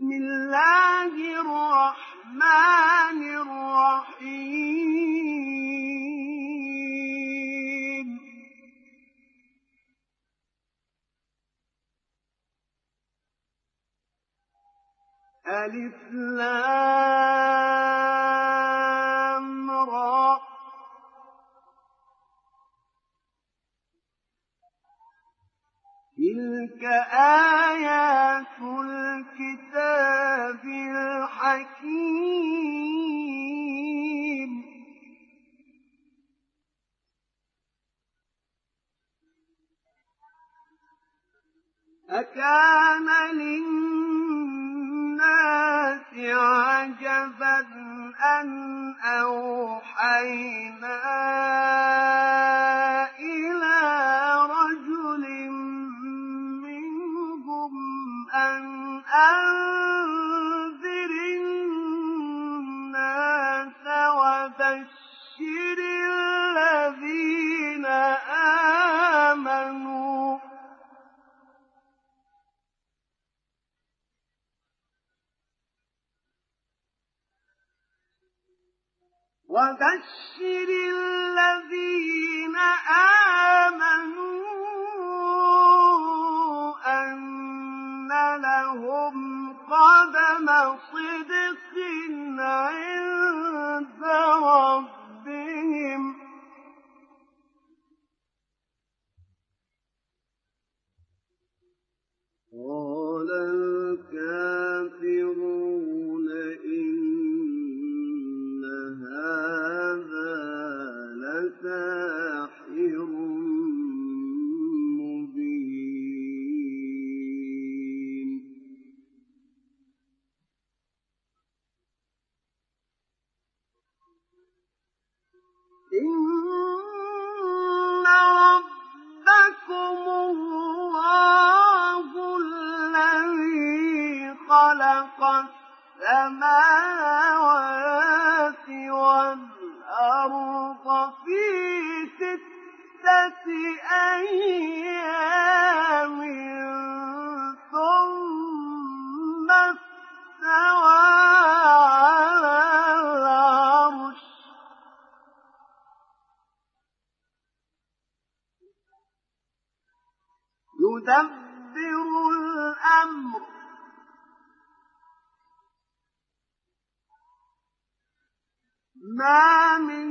بسم الله الرحمن الرحيم ألف لام را تلك آيات الكتاب الحكيم أكان للناس عجبا أن أوحينا إلى رجل منهم أن أنذر الناس وبشر الذين آمنوا أن لهم قدم صدق عند ربهم قال الكافرون إن هذا لساحر مبين إن ربكم الله الذي خلق السماوات والأرض في 6 أيام ثم استوى على العرش يدبر الأمر ما من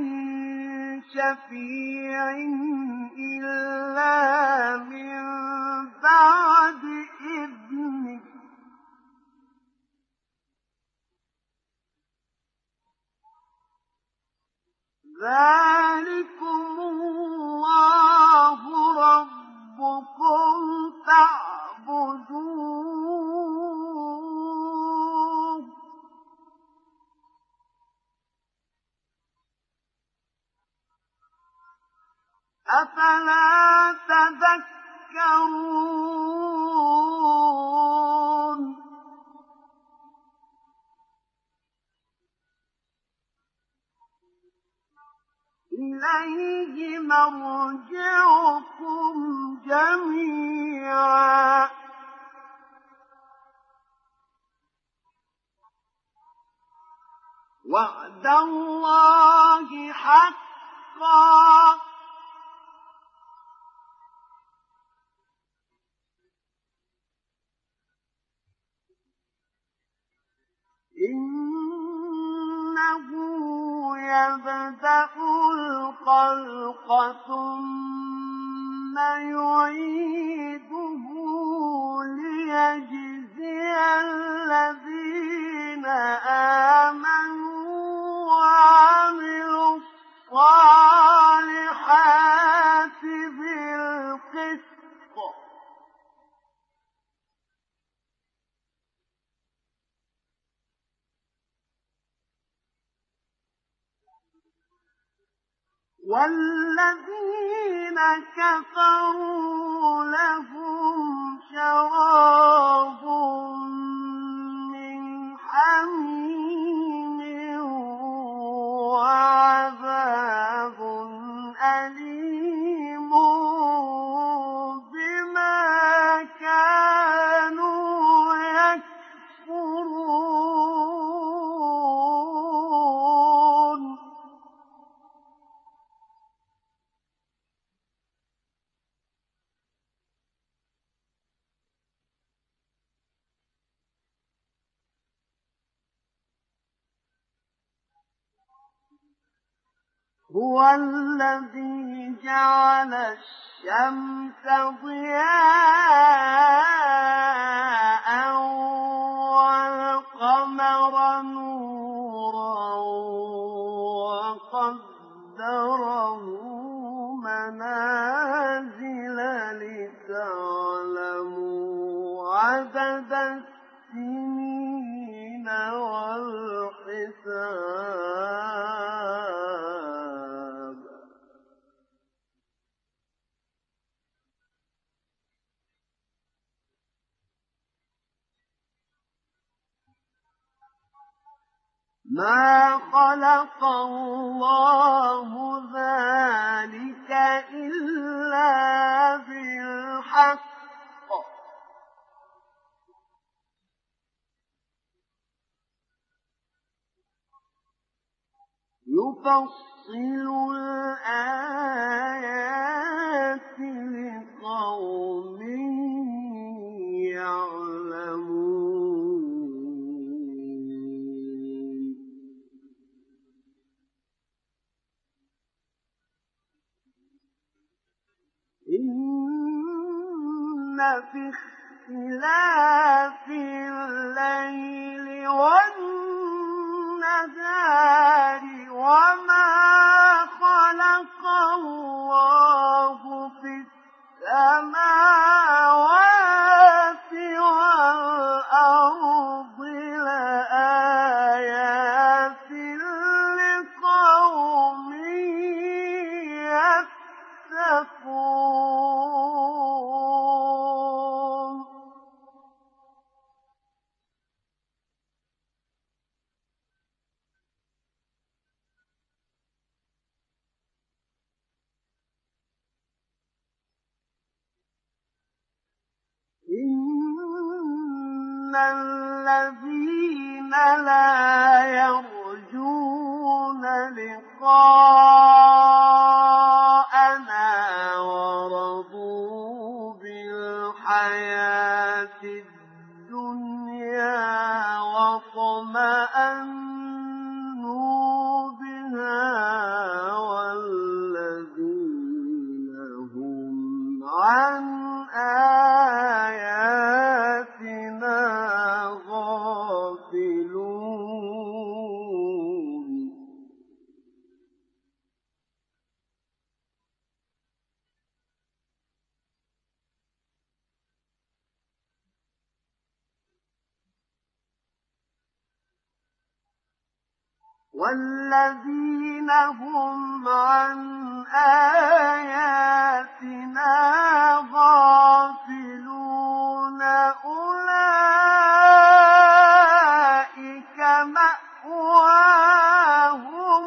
شفيع إلا من بعد إذنه ذلكم الله ربكم فاعبدوه أفلا تذكرون إليه مرجعكم جميعا وعد الله حقا إنه يبدأ الخلق ثم يعيده ليجزي الذين آمنوا وعملوا الصالحات بالقسط والذين كفروا لهم شراب من حميم وعذاب أليم بما كانوا يكفرون هو الذي جعل الشمس ضياء والقمر نورا وقدره منازل لتعلموا عدد السنين والحساب ما خلق الله ذلك إلا بالحق يفصل الآيات لقوم يعلمون إن في اختلاف الليل والنهار وما خلق الله في السماوات والأرض لآيات لقوم يتقون إن الذين لا يرجون لقاءنا ورضوا بالحياة الدنيا واطمأنوا بها والذين هم عن آياتنا غافلون والذين هم عن آياتنا غافلون أولئك مأواهم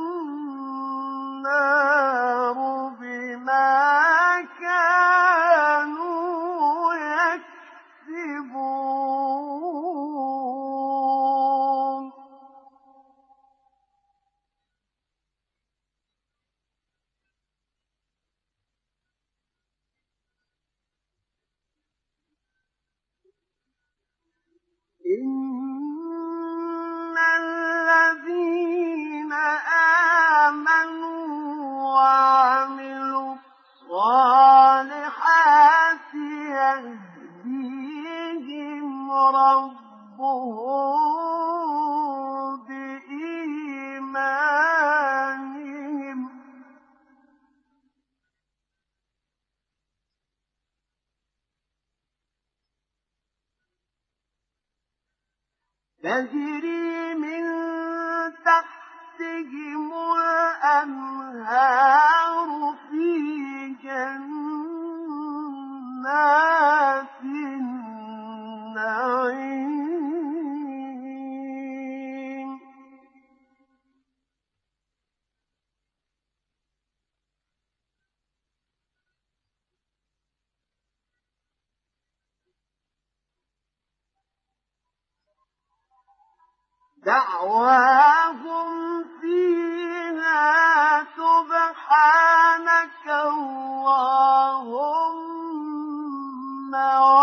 النار بما كانوا يكسبون إن الذين آمنوا وعملوا الصالحات يهديهم ربهم بإيمانهم تجري من تحتهم الأنهار في جنات النعيم دعواهم فيها سبحانك اللهم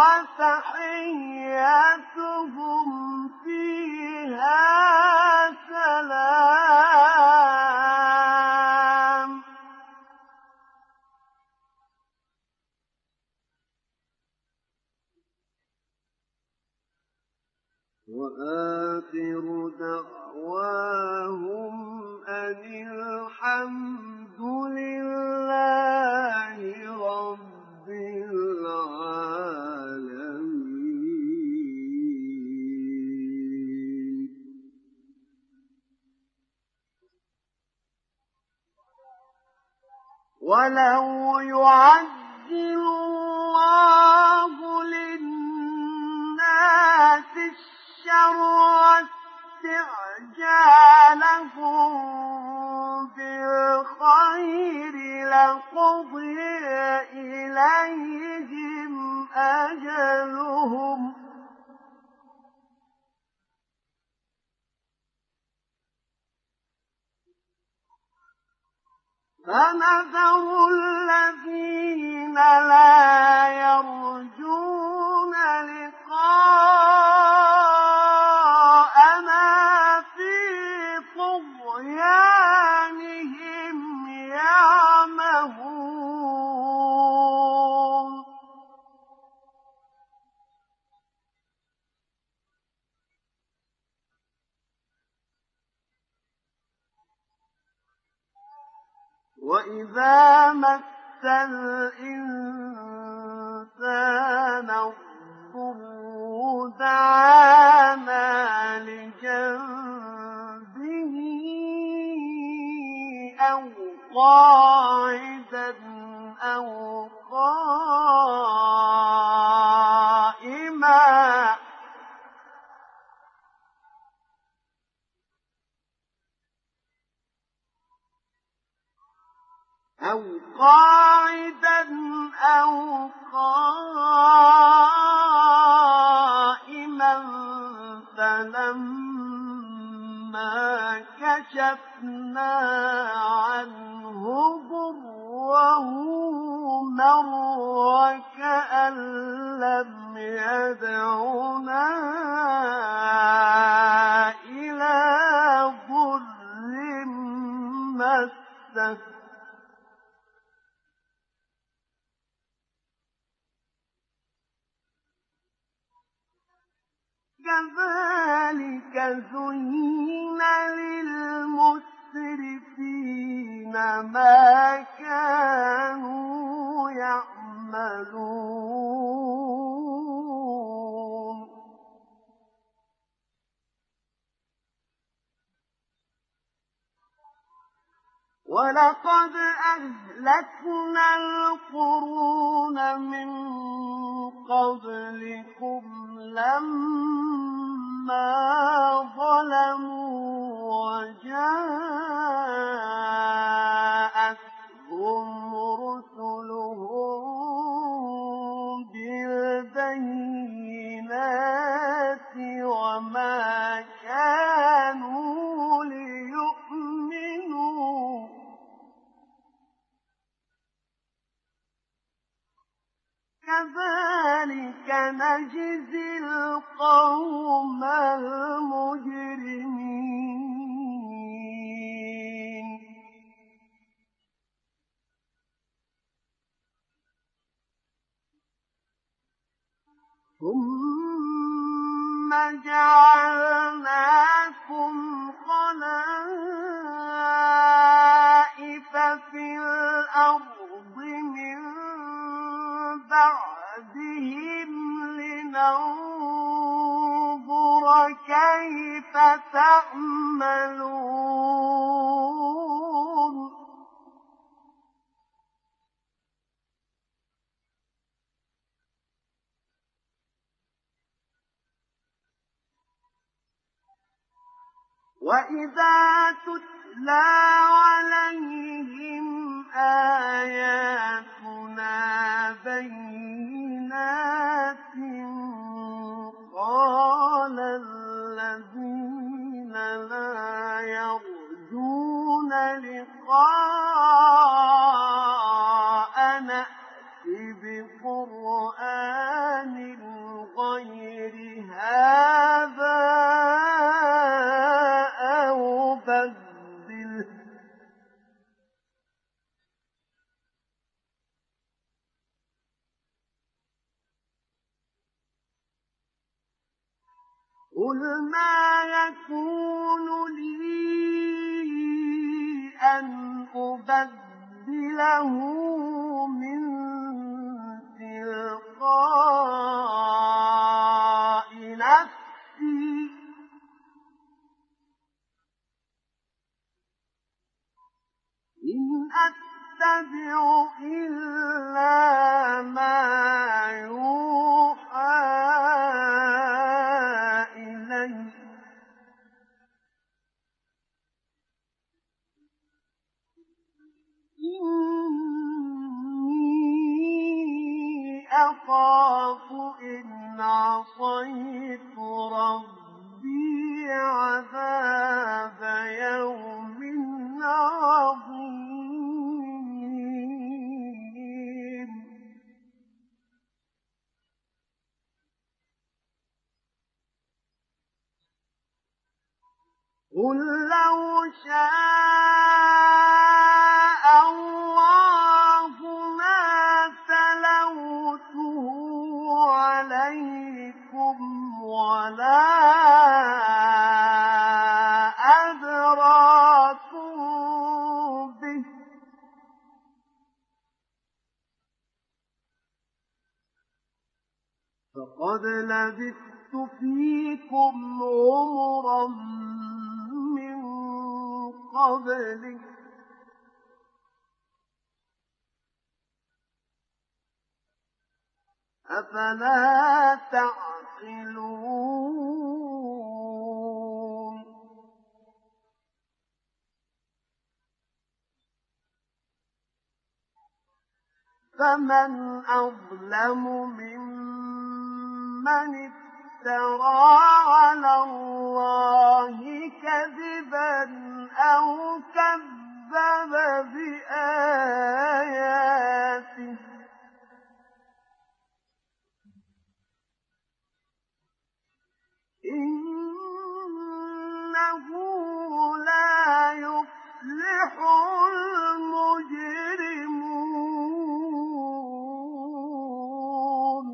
وتحيتهم فيها سلام وآخر دعواهم أن الحمد لله رب العالمين. ولو يعجل الله للناس الشر استعجالهم بالخير لقضي إليهم أجلهم فنذر الذين لا يرجون لقاءنا في طغيانهم يعمهون. وإذا مس الإنسان الضر دعانا لجنبه أو قاعدا أو قائما فلما كشفنا عنه ضره مر كأن لم يدعنا إلى ضر مسه كذلك زين للمسرفين ما كانوا يعملون. ولقد أهلكنا القرون من قبلكم لما ظلموا وجاءتهم رسلهم بالبينات وما كانوا ليؤمنوا كذلك نجزي القوم المجرمين. ثم جعلناكم خلائف في الأرض من بعدهم لننظر كيف تعملون. وإذا تتلى عليهم آياتنا بينات قال الذين لا يرجون لقاءنا ائت بقرآن غير هذا أو بدله قُلْ مَا يَكُونُ لِي أَنْ أُبَدِّلَهُ مِن تِلْقَاءِ نَفْسِي ۖ إِنْ أَتَّبِعُ إِلَّا مَا يُوحَىٰ إِلَيَّ ۚ إِنِّي أَخَافُ إِنْ عَصَيْتُ رَبِّي عَذَابَ يَوْمٍ عَظِيمٍ. قُل لَّوْ شَاءَ اللَّهُ مَا تَلَوْتُهُ عَلَيْكُمْ وَلَا أَدْرَاكُم بِهِ ۖ فَقَدْ لَبِثْتُ فِيكُمْ عُمُرًا مِّن قَبْلِهِ ۚ أَفَلَا تَعْقِلُونَ فَمَنْ أَظْلَمُ مِمَّنِ افْتَرَىٰ عَلَى اللَّهِ كَذِبًا أَوْ كَذَّبَ بِآيَاتِهِ ۚ إِنَّهُ لَا يُفْلِحُ الْمُجْرِمُونَ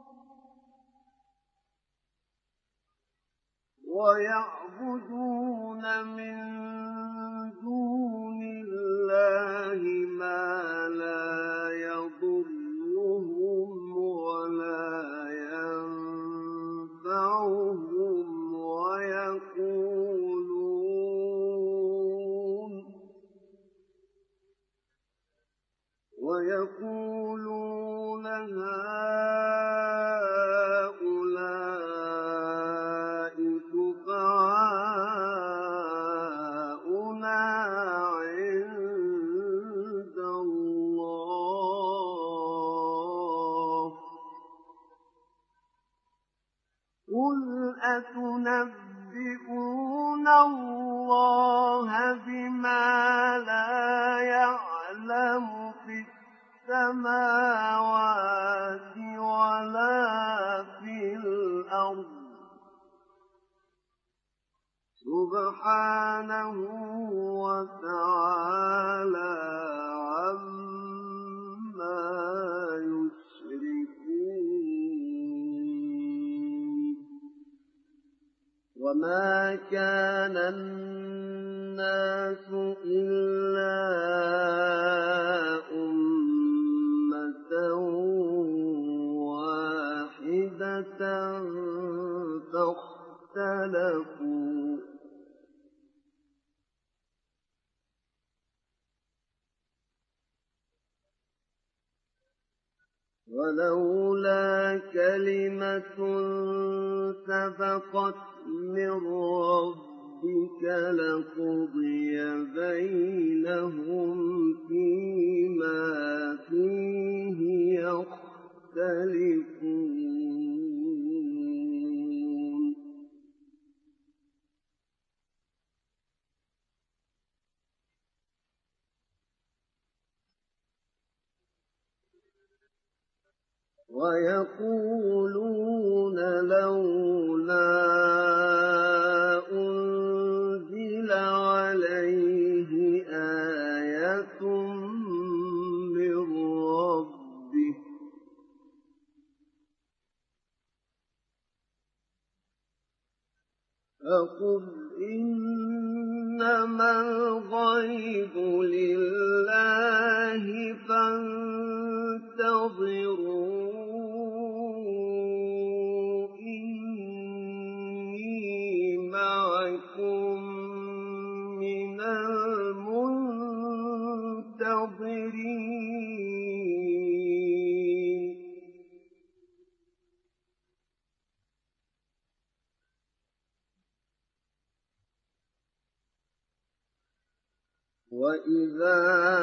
وَيَعْبُدُونَ مِن دُونِ اللَّهِ مَا لَا يَضُرُّهُمْ وَلَا يَنفَعُهُمْ وَيَقُولُونَ هَٰؤُلَاءِ شُفَعَاؤُنَا عِندَ اللَّهِ ۚ قُلْ أَتُنَبِّئُونَ اللَّهَ بِمَا لَا يَعْلَمُ فِي السَّمَاوَاتِ وَلَا فِي الْأَرْضِ ۚ سُبْحَانَهُ وَتَعَالَىٰ عَمَّا يُشْرِكُونَ وَمَا كَانَ النَّاسُ إِلَّا أُمَّةً وَاحِدَةً فَاخْتَلَفُوا ۚ وَلَوْلَا كَلِمَةٌ سَبَقَتْ مِن رَّبِّكَ لَقُضِيَ بَيْنَهُمْ فِيمَا فِيهِ يَخْتَلِفُونَ وَيَقُولُونَ لَوْلَا أُنزِلَ عَلَيْهِ آيَةٌ مِّن رَّبِّهِ ۖ فقل إنما الغيب لله فانتظروا إني معكم من المنتظرين وَإِذَا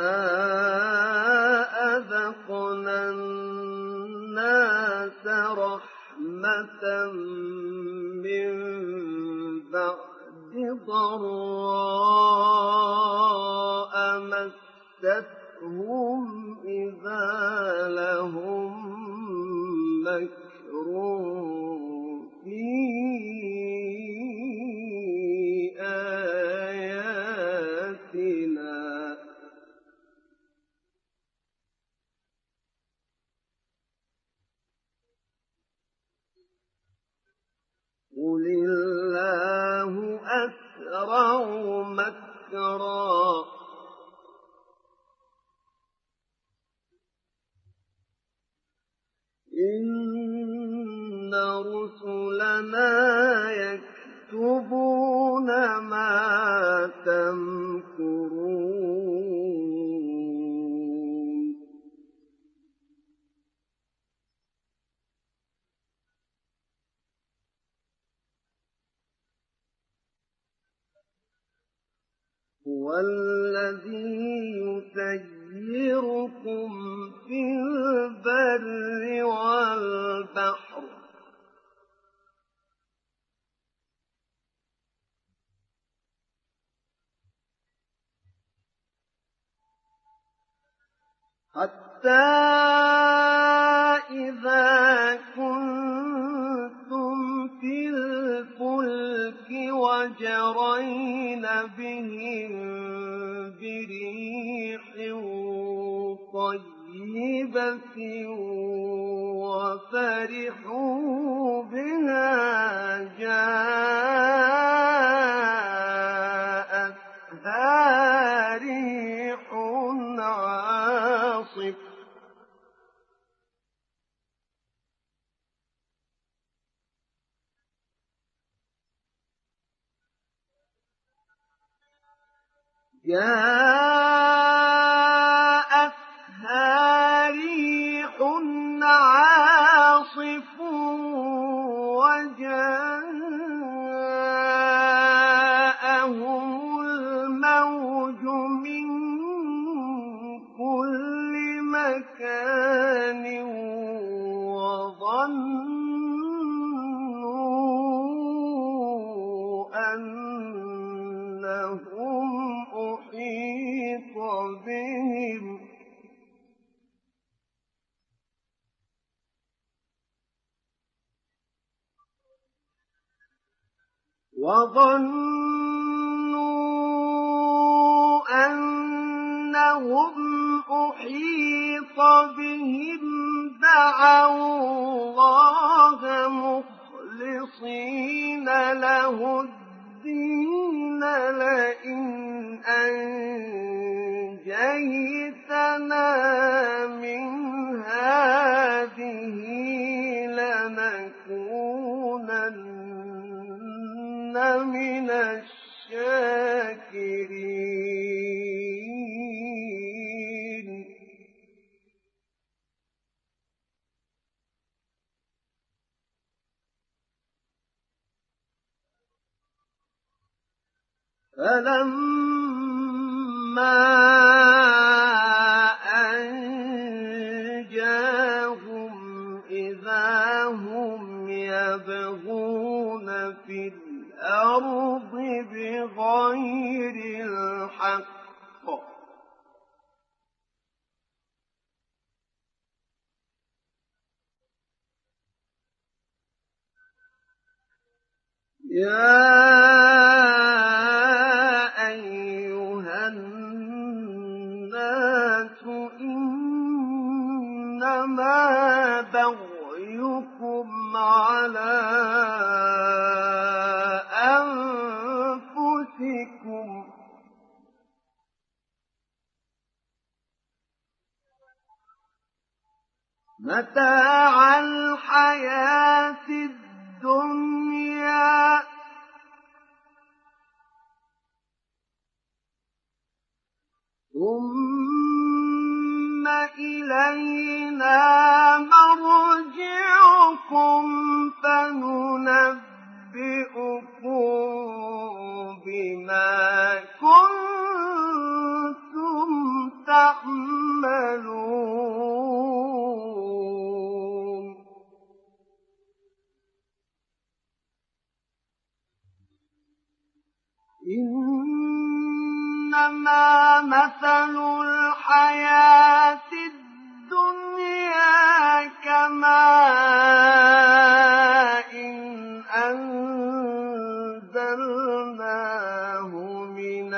أَذَقْنَا النَّاسَ رَحْمَةً مِّن بَعْدِ ضَرَّاءَ مَسَّتْهُمْ إِذَا لَهُم مَّكْرٌ فِي آيَاتِنَا قُلِ اللَّهُ أَسْرَعُ مَكْرًا إِنَّ رُسُلَنَا يَكْتُبُونَ مَا تَمْكُرُونَ هُوَ الَّذِي يُسَيِّرُكُمْ فِي الْبَرِّ وَالْبَحْرِ حَتَّى إِذَا كُنتُمْ فِي الْفُلْكِ وَجَرَيْنَ بِهِم بِرِيحٍ طَيِّبَةٍ وَفَرِحُوا بِهَا جَاءَتْهَا رِيحٌ عَاصِفٌ وَجَاءَهُمُ الْمَوْجُ مِن كُلِّ مَكَانٍ وَظَنُّوا أَنَّهُمْ أُحِيطَ بِهِمْ دَعَوُا اللَّهَ مُخْلِصِينَ لَهُ الدِّينَ لَئِنْ أَنجَيْتَنَا مِنْ هَٰذِهِ لَنَكُونَنَّ مِنَ الشَّاكِرِينَ فَلَمَّا أَنجَاهُمْ إِذَا هُمْ يَبْغُونَ فِي الْأَرْضِ بِغَيْرِ الْحَقِّ يَا أَيُّهَا النَّاسُ إِنَّمَا بَغْيُكُمْ عَلَىٰ متاع الحياة الدنيا ثم إلينا مرجعكم فننبئكم بما كنتم تعملون إنما مثل الحياة الدنيا كماء أنزلناه من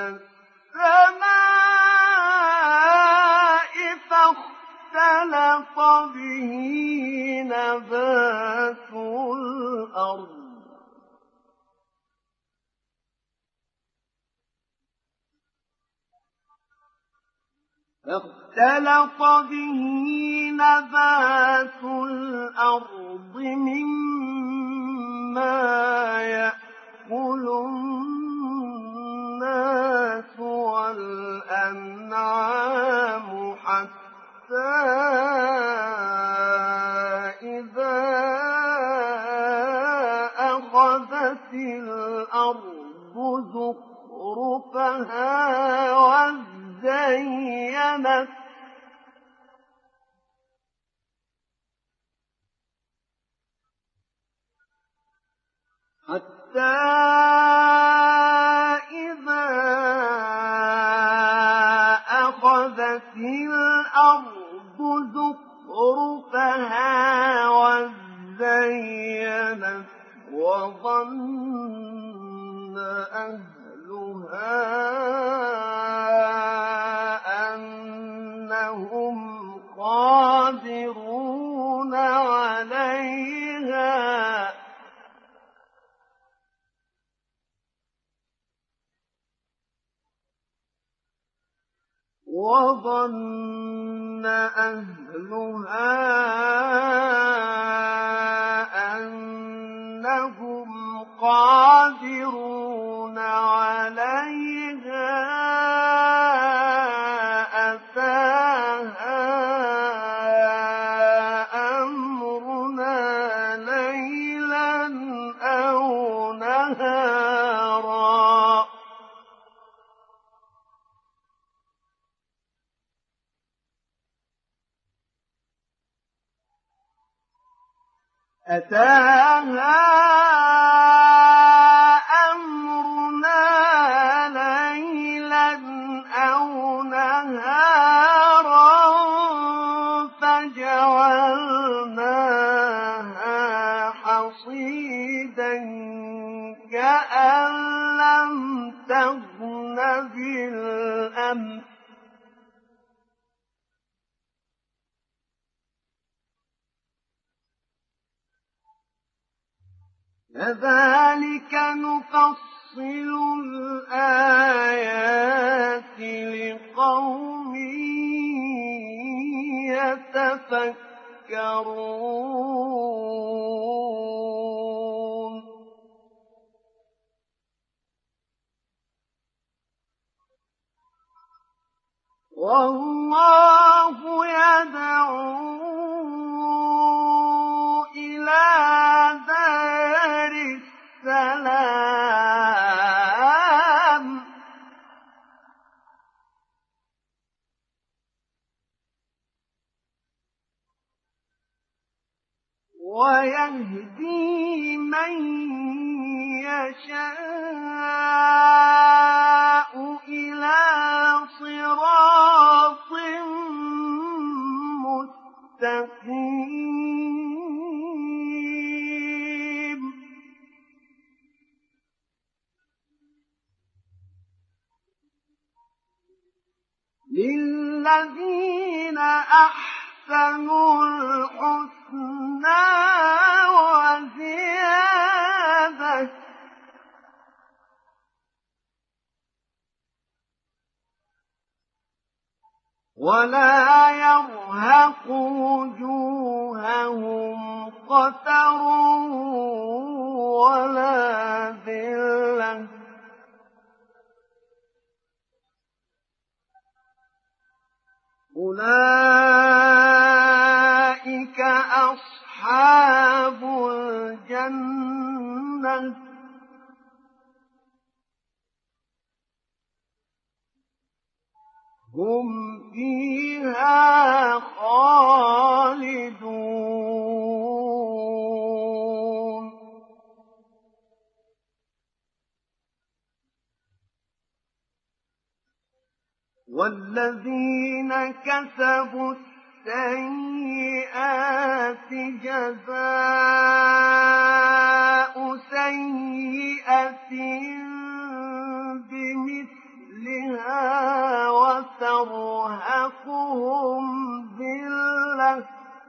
السماء فاختلط به نبات الأرض مما يأكل الناس والأنعام حتى إذا أخذت الأرض زخرفها وزينت حتى إذا أخذت الأرض زخرفها وزينت وظن أهلها أنهم قادرون عليها أتاها أمرنا ليلا أو نهارا فجعلناها حصيدا كأن لم تغن بالأمس كذلك نفصل الآيات لقوم يتفكرون والله يدعو إلى دار السلام ويهدي من يشاء إلى صراط مستقيم للذين أحسنوا الحسنى وزيادة ولا يرهق وجوههم قتر ولا ذلة أولئك أصحاب الجنة هم فيها خالدون والذين كسبوا السيئات جزاء سيئة بمثلها وترهقهم ذلة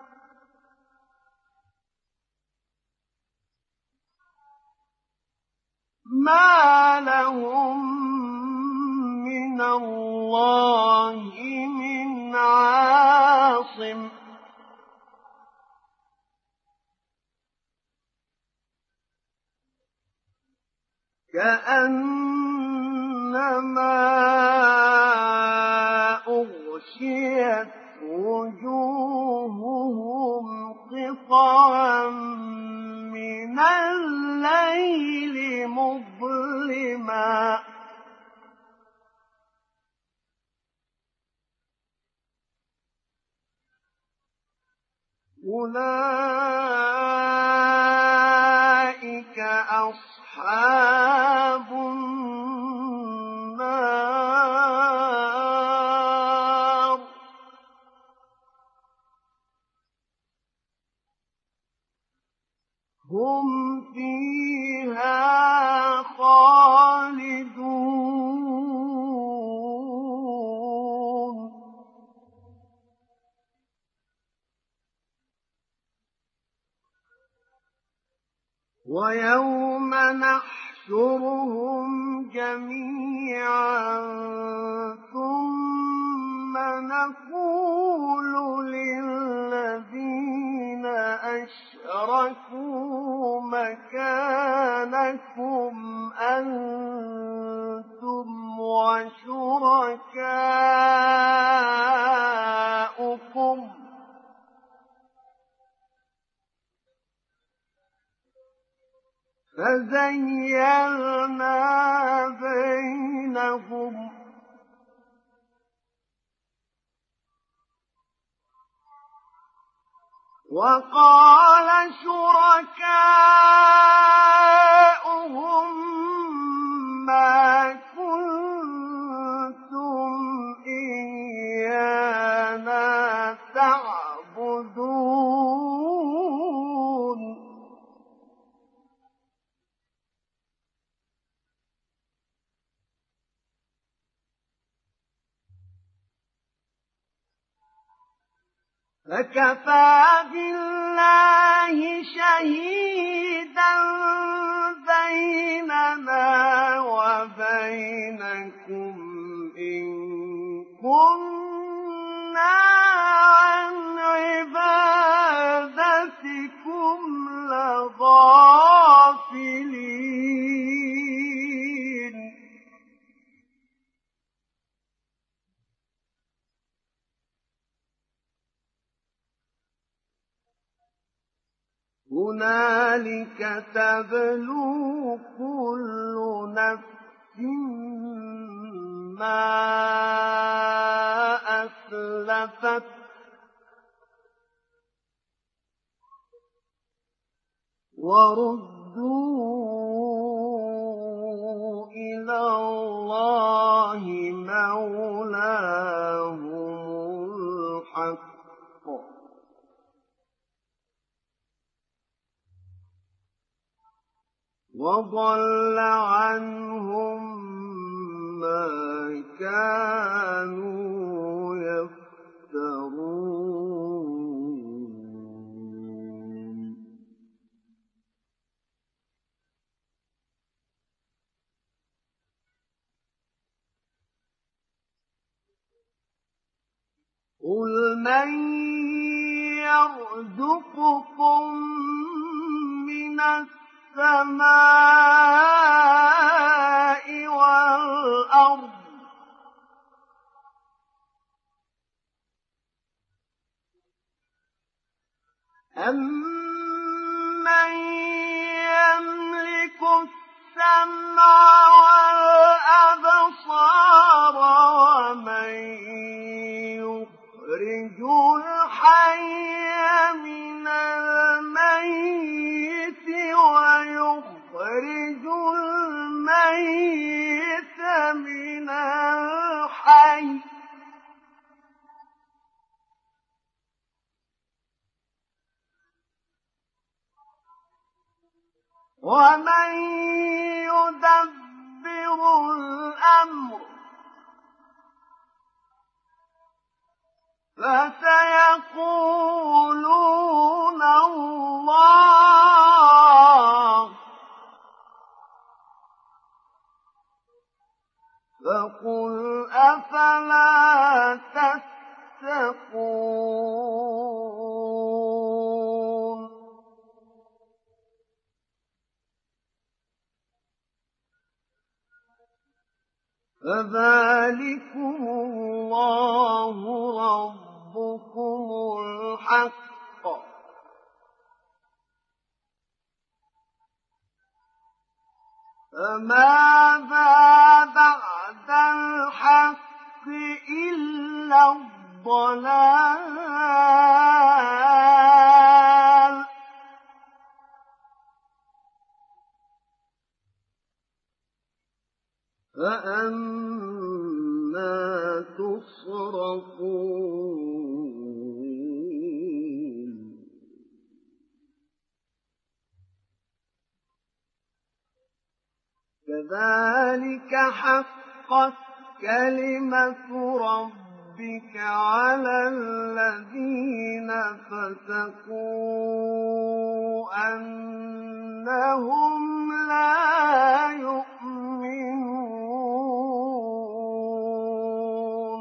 ما لهم من الله من عاصم كأنما أغشيت وجوههم قطعا من الليل مظلما أولئك أصحاب النار هم فيها خالدون ويوم نحشرهم جميعا ثم نقول للذين أشركوا مكانكم أنتم وشركاؤكم فزيّلنا بينهم وقال شركاؤهم ما كنتم إيانا تعبدون فكفى بالله شهيدا بيننا وبينكم إن كنا عن عبادتكم لغافلين هنالك تبلو كل نفس ما أسلفت وردوا إلى الله مولاهم الحق وضل عنهم ما كانوا يفترون قُلْ مَن يَرْزُقُكُم مِّنَ السَّمَاءِ وَالْأَرْضِ أَمَّن يَمْلِكُ السَّمْعَ وَالْأَبْصَارَ وَمَن يُخْرِجُ الْحَيَّ مِنَ الْمَيِّتِ وَيُخْرِجُ الْمَيِّتَ مِنَ الْحَيِّ وَمَن يُدَبِّرُ الْأَمْرَ فَسَيَقُولُونَ اللَّهُ فَقُلْ أَفَلَا تَتَّقُونَ فَذَٰلِكُمُ اللَّهُ رَبُّكُمُ الْحَقُّ ۖ فَمَاذَا بَعْدَ الْحَقِّ إِلَّا الضَّلَالُ فَأَنَّىٰ تُصْرَفُونَ كَذَٰلِكَ حَقَّتْ كَلِمَةُ رَبِّكَ عَلَى الَّذِينَ فَسَقُوا أَنَّهُمْ لَا يُؤْمِنُونَ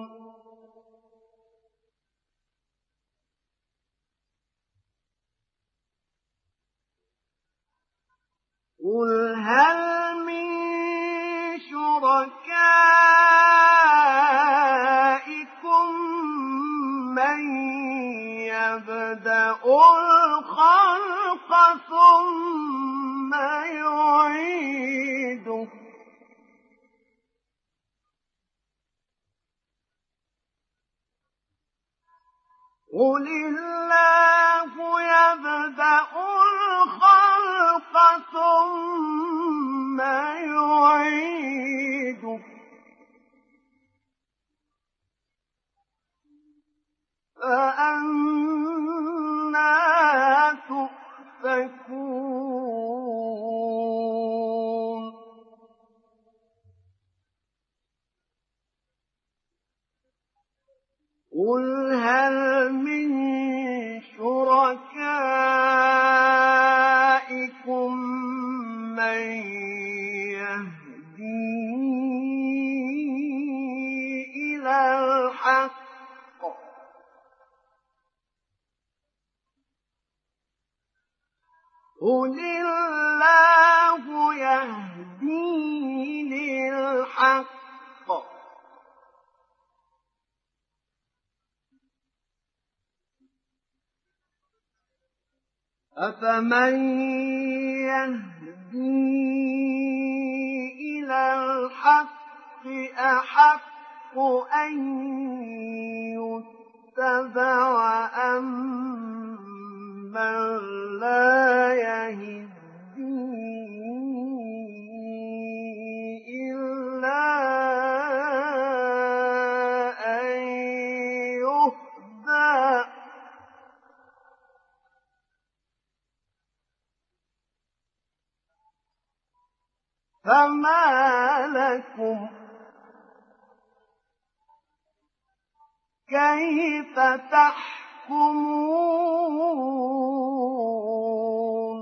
قُلْ هَلْ مِن شُرَكَائِكُم مَّن يَبْدَأُ الْخَلْقَ ثُمَّ يُعِيدُهُ قُلِ اللَّهُ يَبْدَأُ الْخَلْقَ ثُمَّ يُعِيدُهُ فَأَنَّىٰ تُؤْفَكُونَ قُلْ هَلْ مِن شُرَكَائِكُم مَّن يَهْدِي إِلَى الْحَقِّ قُلِ اللَّهُ يَهْدِي لِلْحَقِّ أَفَمَن يَهْدِي إِلَى الْحَقِّ أَحَقُّ أَن يُتَّبَعَ أَمَّن لَّا يَهِدِّي إِلَّا أَن يُهْدَىٰ فَمَا لَكُمْ كَيْفَ تَحْكُمُونَ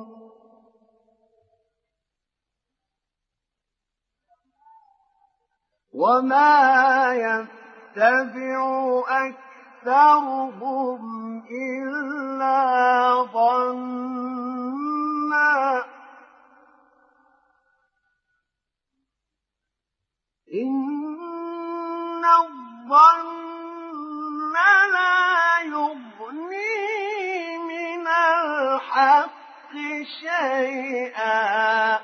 وَمَا يَتَّبِعُ أكثرهم إلا ظنا إن الظن لا يغني من الحق شيئا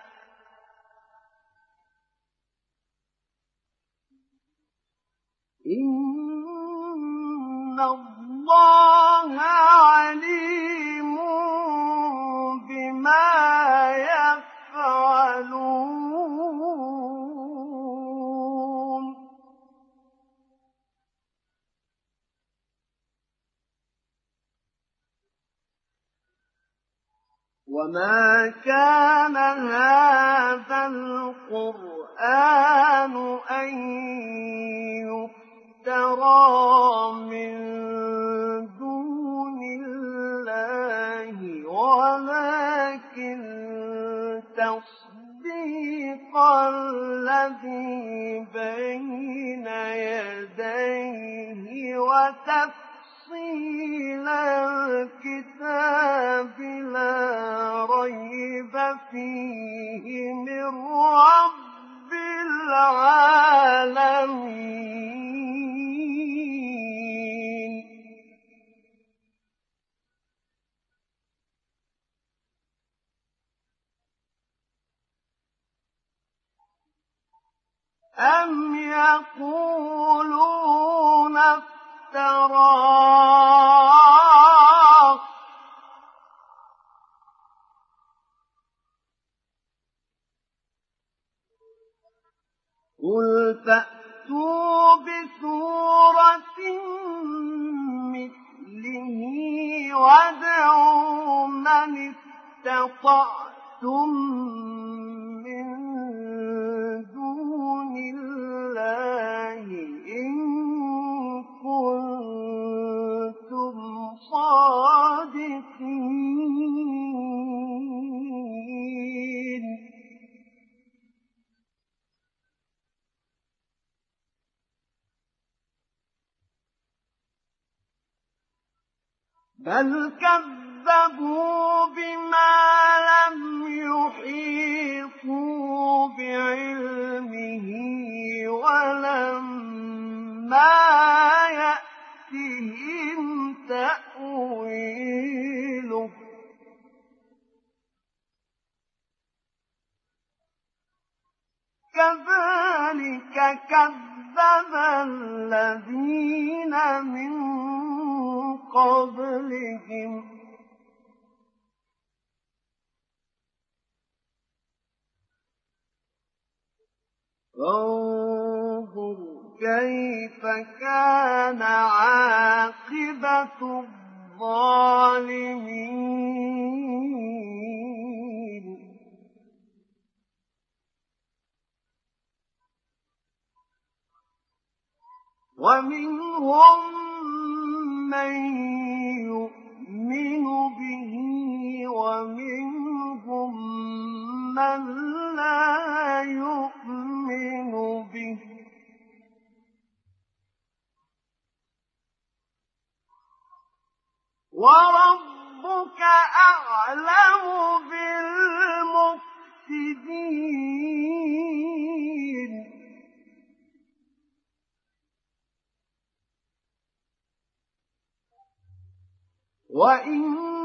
إن الله عليم بما يفعلون وما كان هذا القرآن أن يفترى من دون الله ولكن تصديق الذي بين يديه وتفصيل الكتاب لا ريب فيه من رب العالمين أم يقولون افتراه قل فأتوا بسورة مثله وادعوا من استطعتم من دون الله إن كنتم صادقين بل كذبوا بما لم يحيطوا بعلمه ولما يأتهم تأويله كذلك كذب الذين من قبلهم فانظر كيف كان عاقبة الظالمين ومنهم من يؤمن به ومنهم من لا يؤمن به وربك أعلم بالمفسدين وإن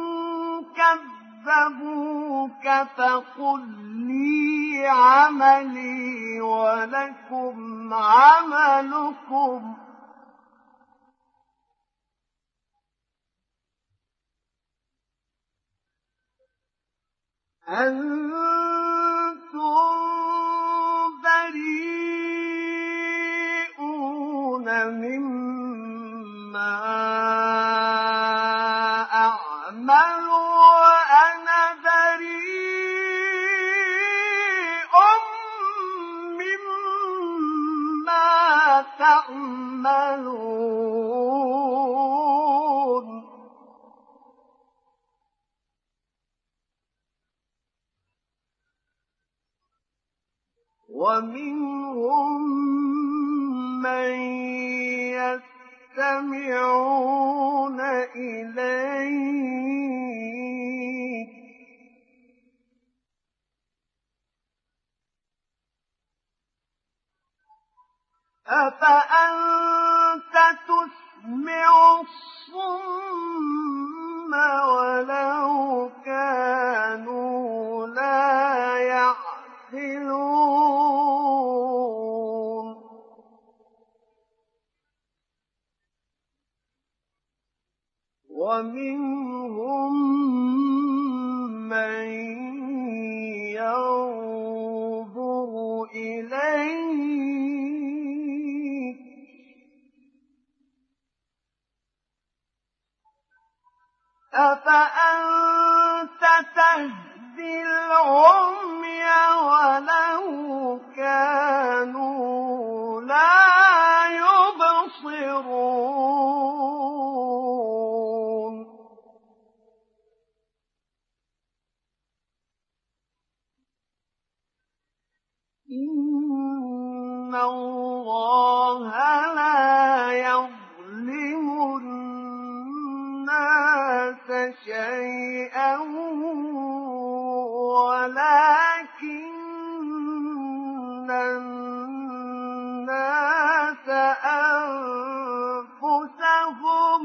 كذبوك فقل لي عملي ولكم عملكم أنتم بريئون مما أعمل وأنا بريء مما تعملون ومنهم من يستمعون إليك أفأنت تسمع الصم ولو كانوا لا يعقلون ومنهم من ينظر إليك أفأنت تهدي العمي ولو كانوا لا يبصرون إن الله لا يظلم الناس شيئا ولكن الناس أنفسهم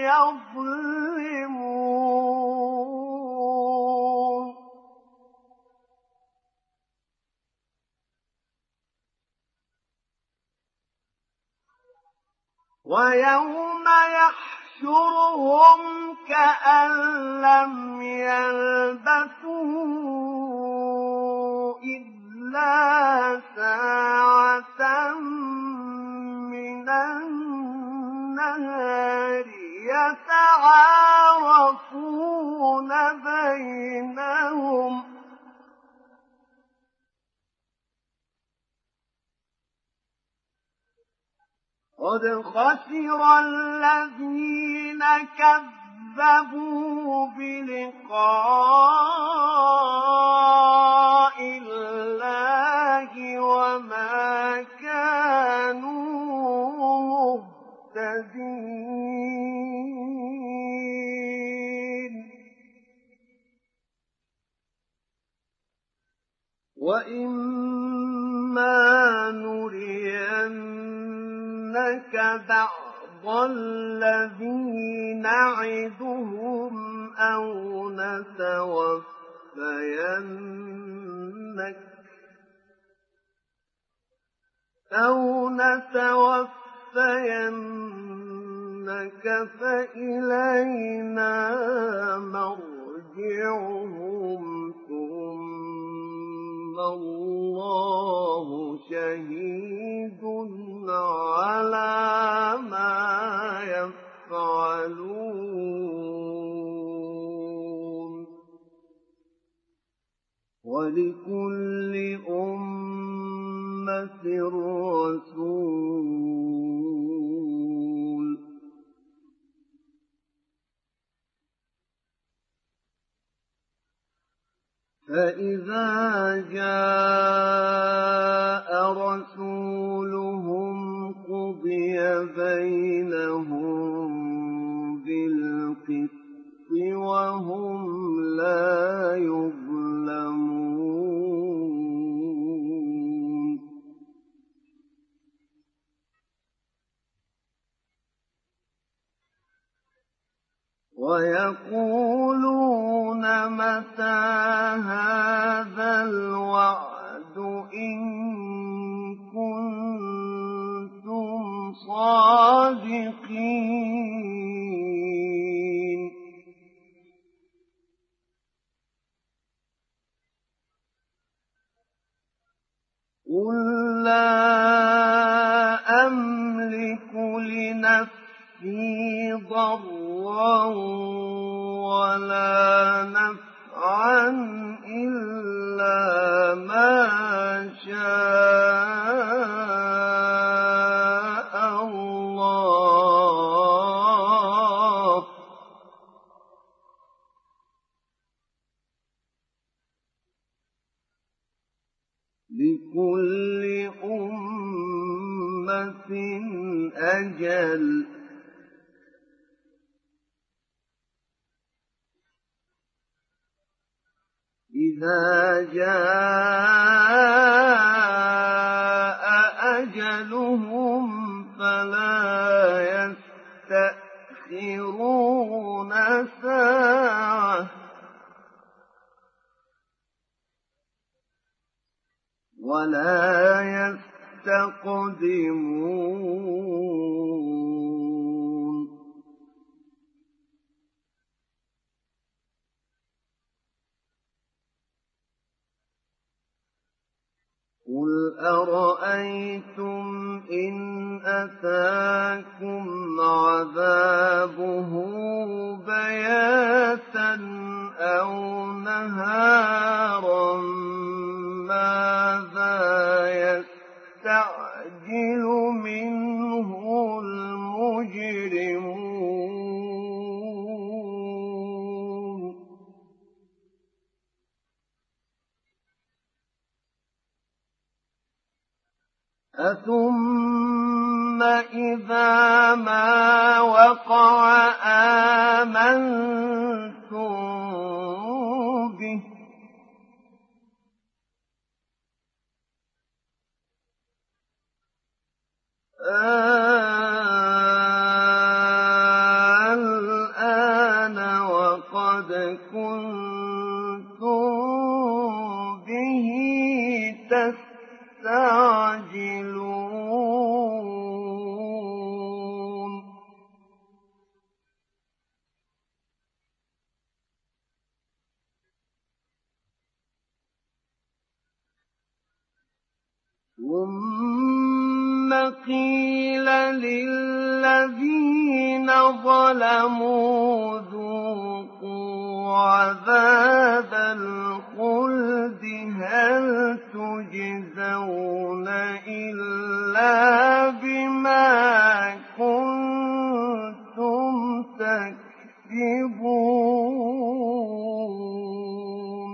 يظلمون ويوم يحشرهم كأن لم يلبثوا إلا ساعة من النهار يتعارفون بينهم قد خسر الذين كذبوا بلقاء الله وما كانوا مهتدين وإما نرينك بعض الذي نعدهم أو نتوفينك فإلينا مرجعهم ثم الله شهيد على ما يفعلون ولكل أمة رسول فإذا جاء رسولهم قضي بينهم بالقسط وهم لا يظلمون ويقولون متى هذا الوعد إن كنتم صادقين قل لا أملك لنفسي ضرا ولا نفعا إلا ما شاء الله لكل أمة أجل إذا جاء أجلهم فلا يستأخرون ساعة ولا يستقدمون قل أرأيتم إن أتاكم عذابه بياتا أو نهارا ماذا يستعجل منه المجرمون أثم إذا ما وقع آمنتم به الآن وقد كنتم به تستعجلون ثم قيل للذين ظلموا ذوقوا عذاب الخلد هل تجزون إلا بما كنتم تكسبون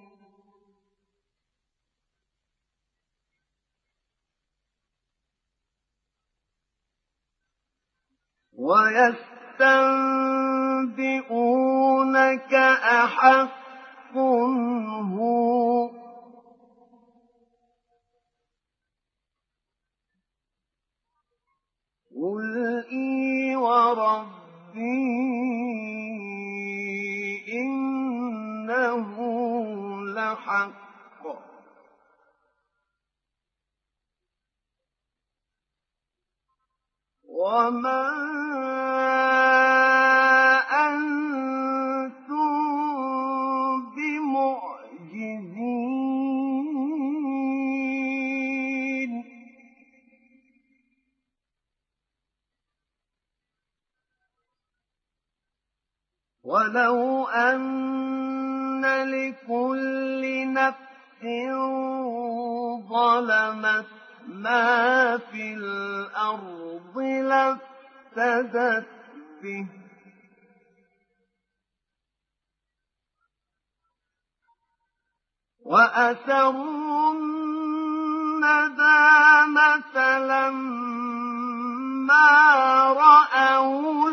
ويستنبئونك أحق هو قل إي وربي إنه لحق وما أنتم بمعجزين ولو أن لكل نفس ظلمت ما في الأرض لافتدت به وأسروا الندامة لما رأوا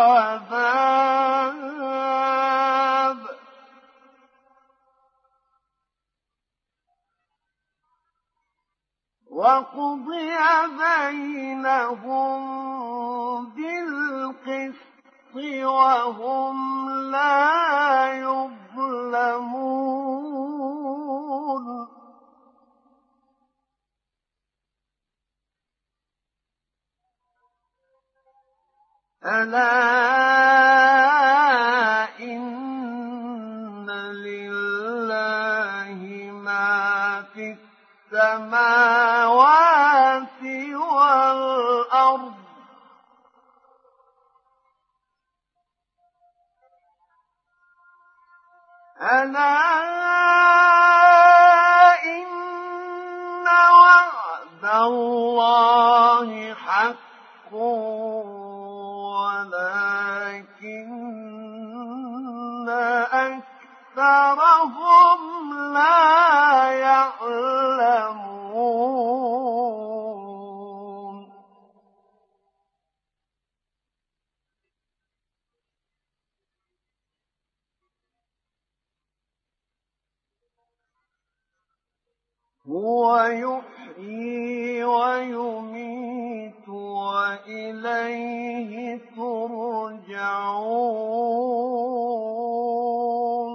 العذاب وقضي بينهم بالقسط وهم لا يظلمون ألا إن لله ما في السماوات والأرض ألا إن وعد الله حق ولكن أكثرهم لا يعلمون يحيي ويميت وإليه ترجعون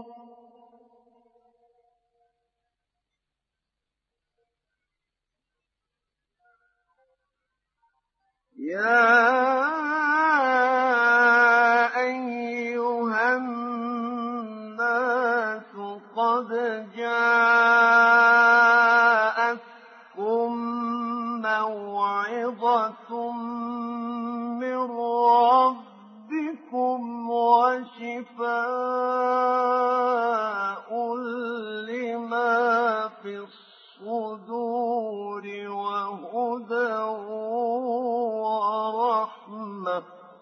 يا أيها الناس قد جاءتكم موعظة من ربكم وشفاء لما في الصدور وهدى ورحمة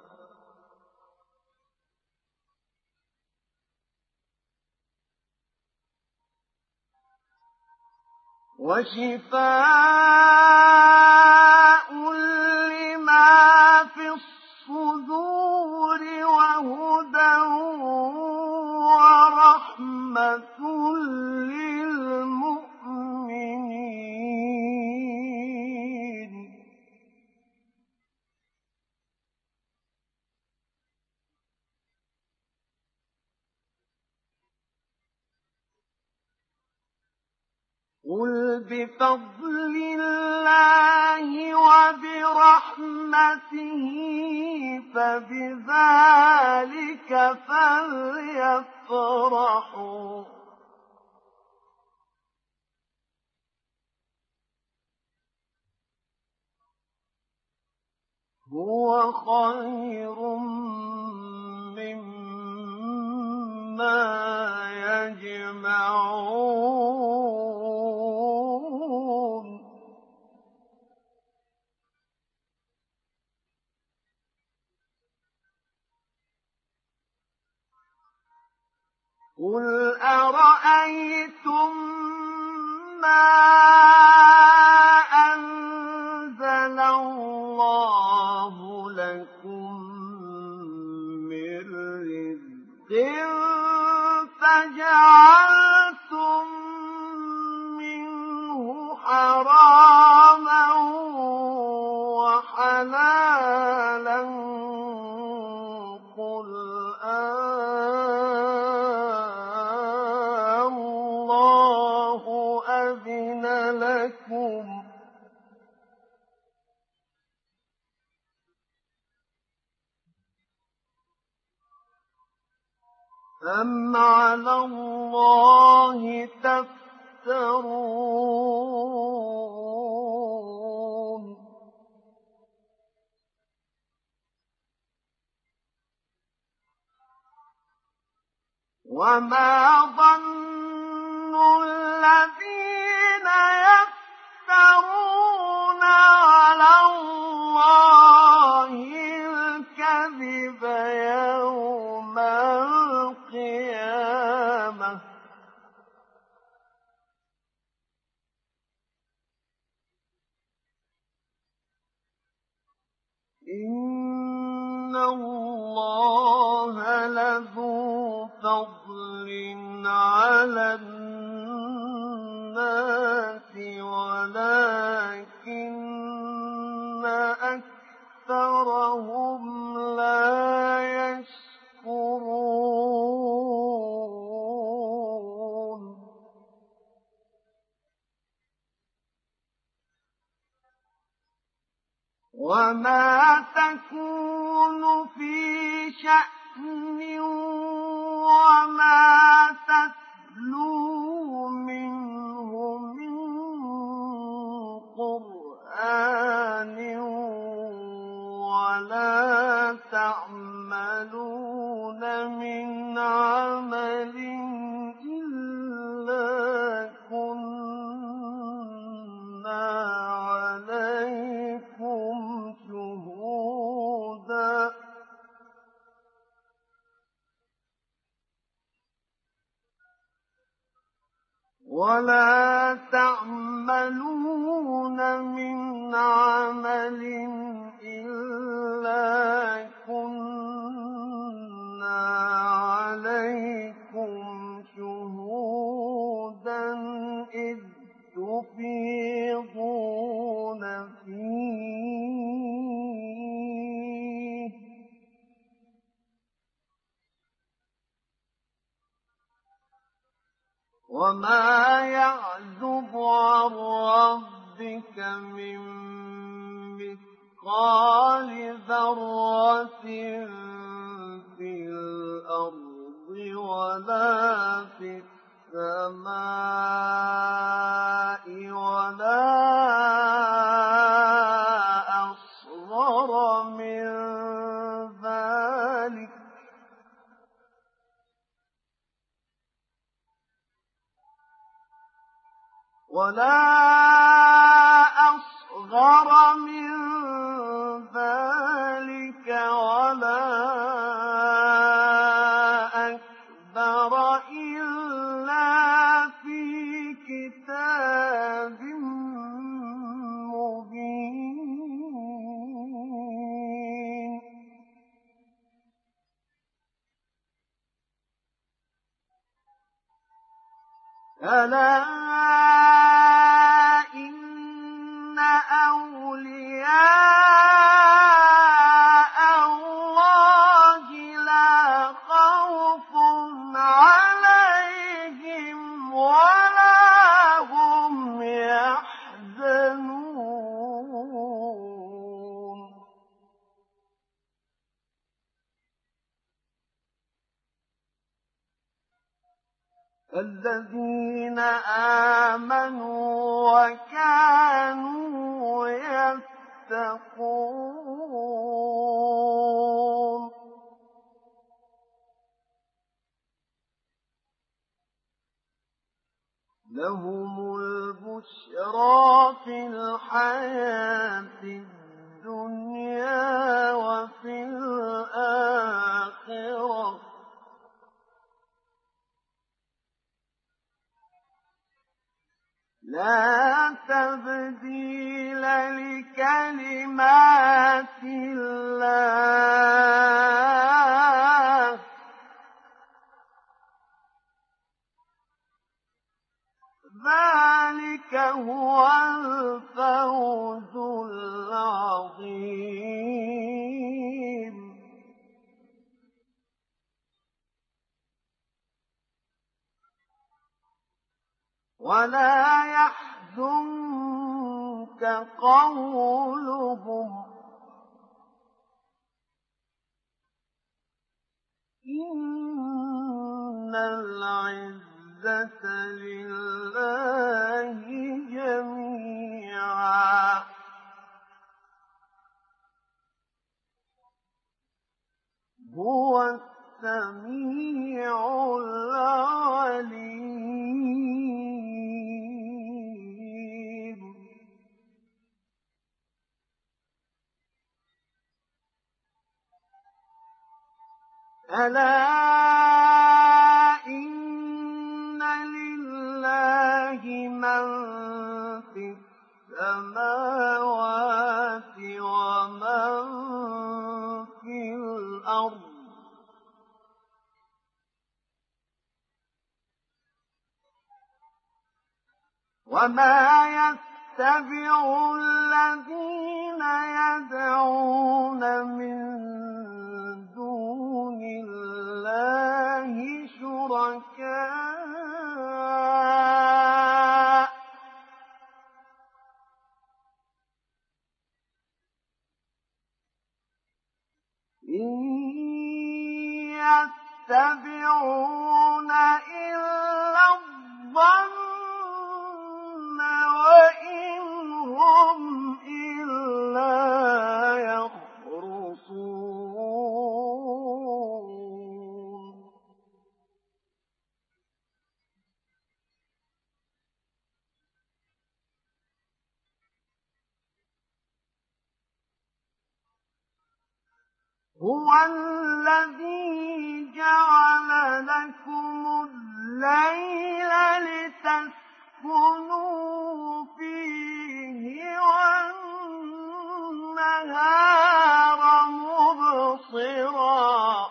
لما في الصدور وهدى ورحمة للمؤمنين قل بفضل الله وبرحمته فبذلك فليفرحوا هو خير مما يجمعون قل أرأيتم ما أنزل الله لكم من رزق فجعلتم منه حراما وحلالا قل الله أذن لكم أم على الله تفترون وما ظن الذين يفترون على الله الكذب يوم القيامة إن الله لذو فضل على الناس ولكن أكثرهم لا يشكرون وما تكون في شأن وما تتلو منه من قرآن ولا تعملون من عمل إلا كنا عليكم شهودا ولا تعملون من عمل إلا كنا عليكم شهودا إذ تفيضون مِّن مِّثْقَالِ ذَرَّةٍ فِي الْأَرْضِ وَلَا فِي السَّمَاءِ وَلَا أَصْغَرَ مِن ذَٰلِكَ وَلَا أَكْبَرَ إِلَّا فِي كِتَابٍ مُّبِينٍ أَلَا إِنَّ أَوْلِيَاءَ اللَّهِ لَا خَوْفٌ عَلَيْهِمْ وَلَا هُمْ يَحْزَنُونَ الَّذِينَ آمَنُوا وَكَانُوا يَتَّقُونَ لَهُمُ الْبُشْرَىٰ فِي الْحَيَاةِ الدُّنْيَا وَفِي الْآخِرَةِ ۚ لَا تَبْدِيلَ لِكَلِمَاتِ اللَّهِ ۚ ذَٰلِكَ هُوَ الْفَوْزُ الْعَظِيمُ وَلَا يَحْزُنكَ قَوْلُهُمْ ۘ إِنَّ الْعِزَّةَ لِلَّهِ جَمِيعًا ۚ هُوَ السَّمِيعُ الْعَلِيمُ أَلَا إِنَّ لِلَّهِ مَن فِي السَّمَاوَاتِ وَمَن فِي الْأَرْضِ ۗ وَمَا يَتَّبِعُ الَّذِينَ يَدْعُونَ مِن دُونِ اللَّهِ شُرَكَاءَ إِن يَتَّبِعُونَ إِلَّا الظَّنَّ وَإِنْ هُمْ إِلَّا يَخْرُصُونَ هُوَ الَّذِي جَعَلَ لَكُمُ اللَّيْلَ لِتَسْكُنُوا فِيهِ وَالنَّهَارَ مُبْصِرًا ۚ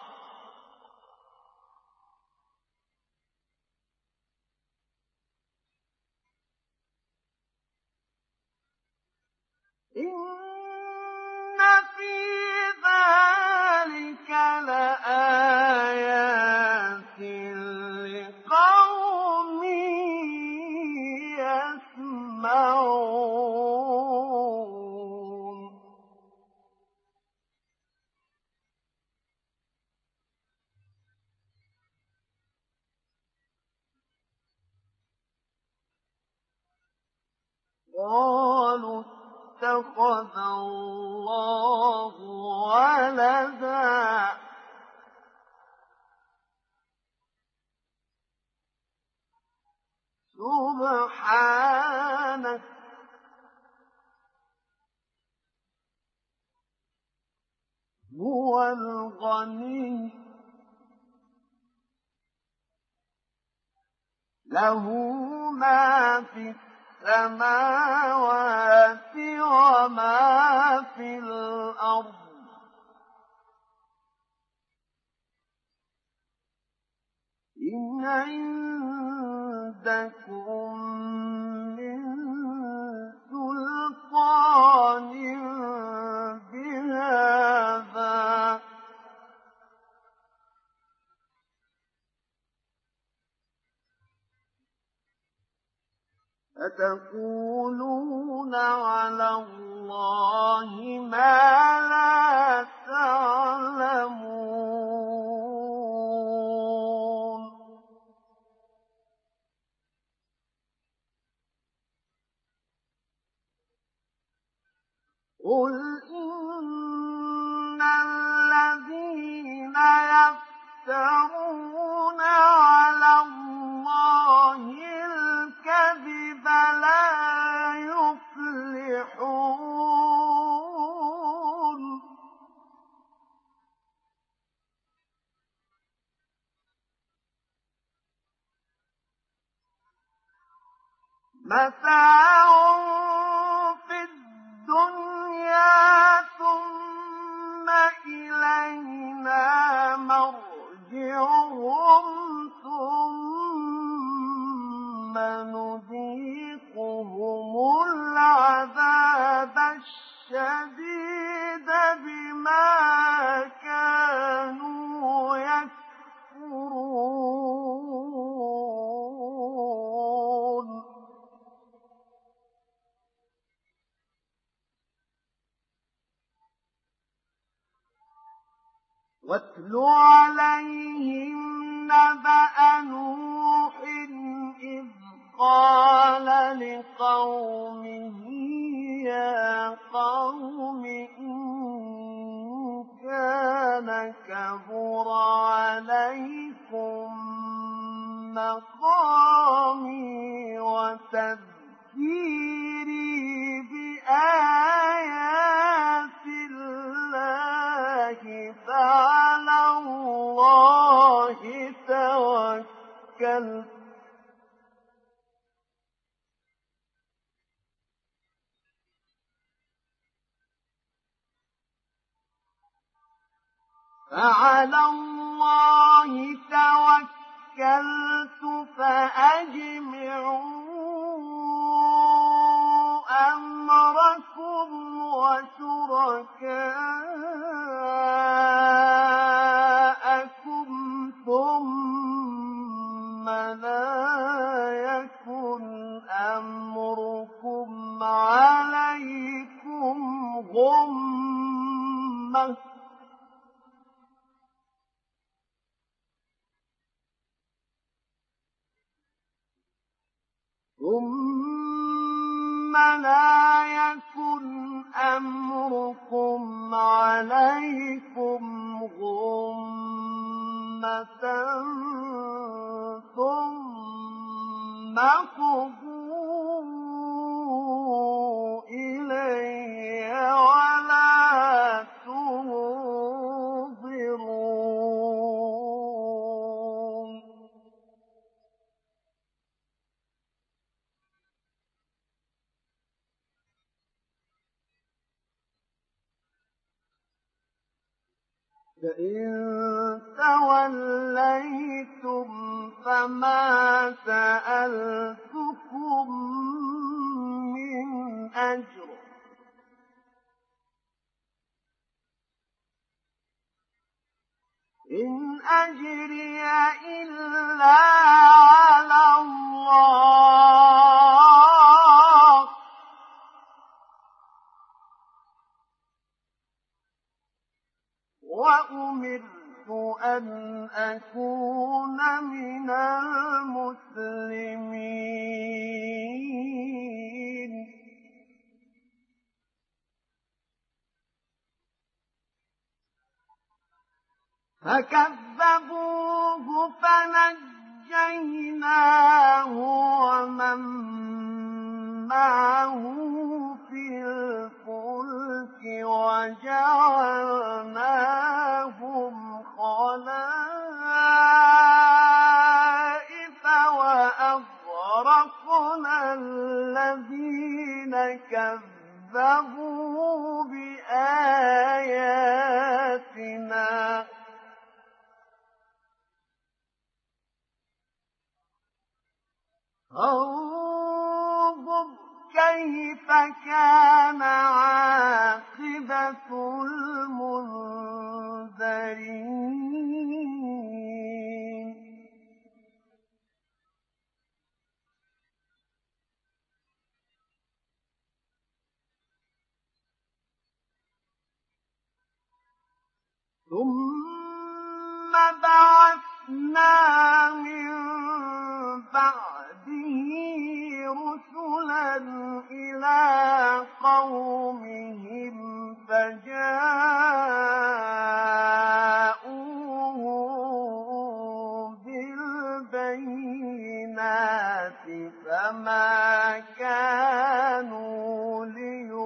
إِنَّ فِي ذَٰلِكَ لَآيَاتٍ لِّقَوْمٍ يَسْمَعُونَ قالوا اتخذ الله ولدا سبحانه هو الغني له ما في السماوات وما في الأرض إن عندكم من سلطان بهذا أتقولون على الله ما لا تعلمون قل إن الذين يفترون على الله الكذب لا يفلحون متاع في الدنيا ثم إلينا مرجعهم ثم نذيقهم العذاب الشديد بما كانوا يكفرون واتل عليهم نبأ نوح إذ قال لقومه يا قوم إن كان كبر عليكم مقامي وتذكيري بآيات الله فعلى الله توكلت فأجمعوا أمركم وشركاءكم ثم لا يكن أمركم عليكم غمة ثم قضوا إلي ولا تنظرون فإن توليتم فما سألتكم من أجر إن أجري إلا على الله وأمرت أن أكون من المسلمين فكذبوه فنجيناه ومن معه في الفلك وجعلناهم خلائف وأغرقنا الذين كذبوا بآياتنا انظر كيف كان عاقبة المنذرين ثم بعثنا من بعده رسلا إلى قومهم فجاءوهم بالبينات فما كانوا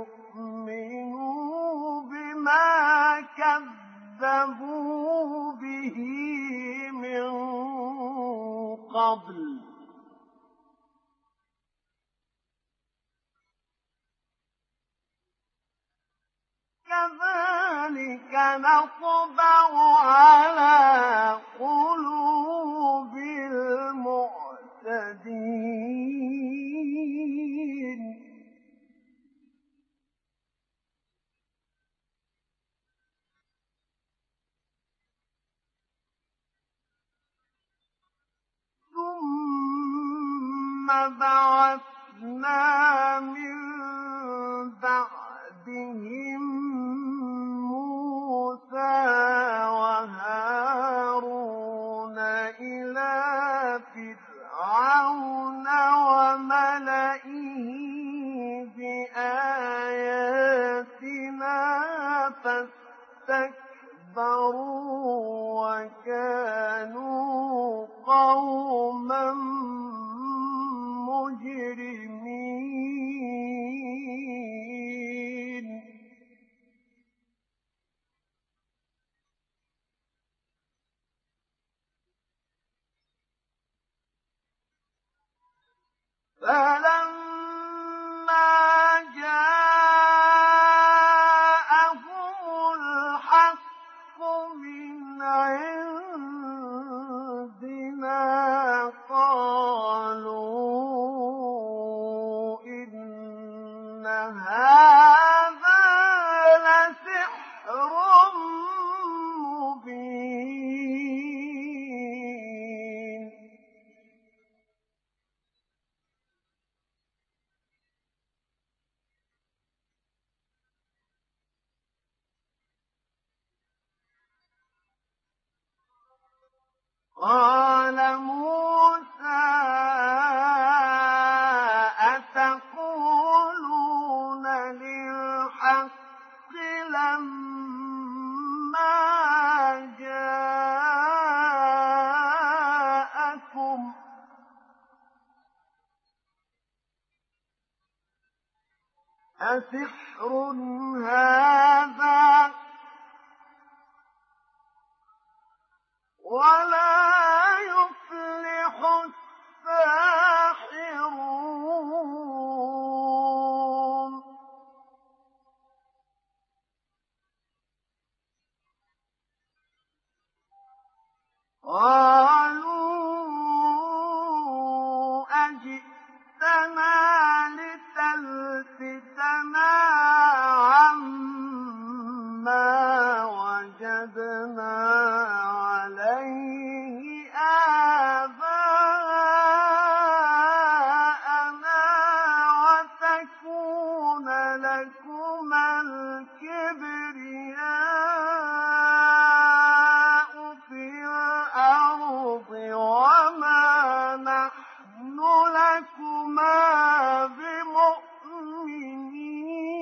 ليؤمنوا بما كذبوا به من قبل كذلك نطبع على قلوب المعتدين ثم بعثنا من بعدهم موسى وهارون إلى فرعون وملئه بآياتنا فاستكبروا وكانوا قوما مجرمين فلما جاءهم الحق من عندنا قالوا إن هذا لسحر مبين قال موسى أتقولون للحق لما جاءكم أسحر هذا ولا يفلح الساحرون قالوا أجئتنا لتلفتنا عما وجدنا عليه آباءنا وتكون لكما الكبرياء في الأرض وما نحن لكما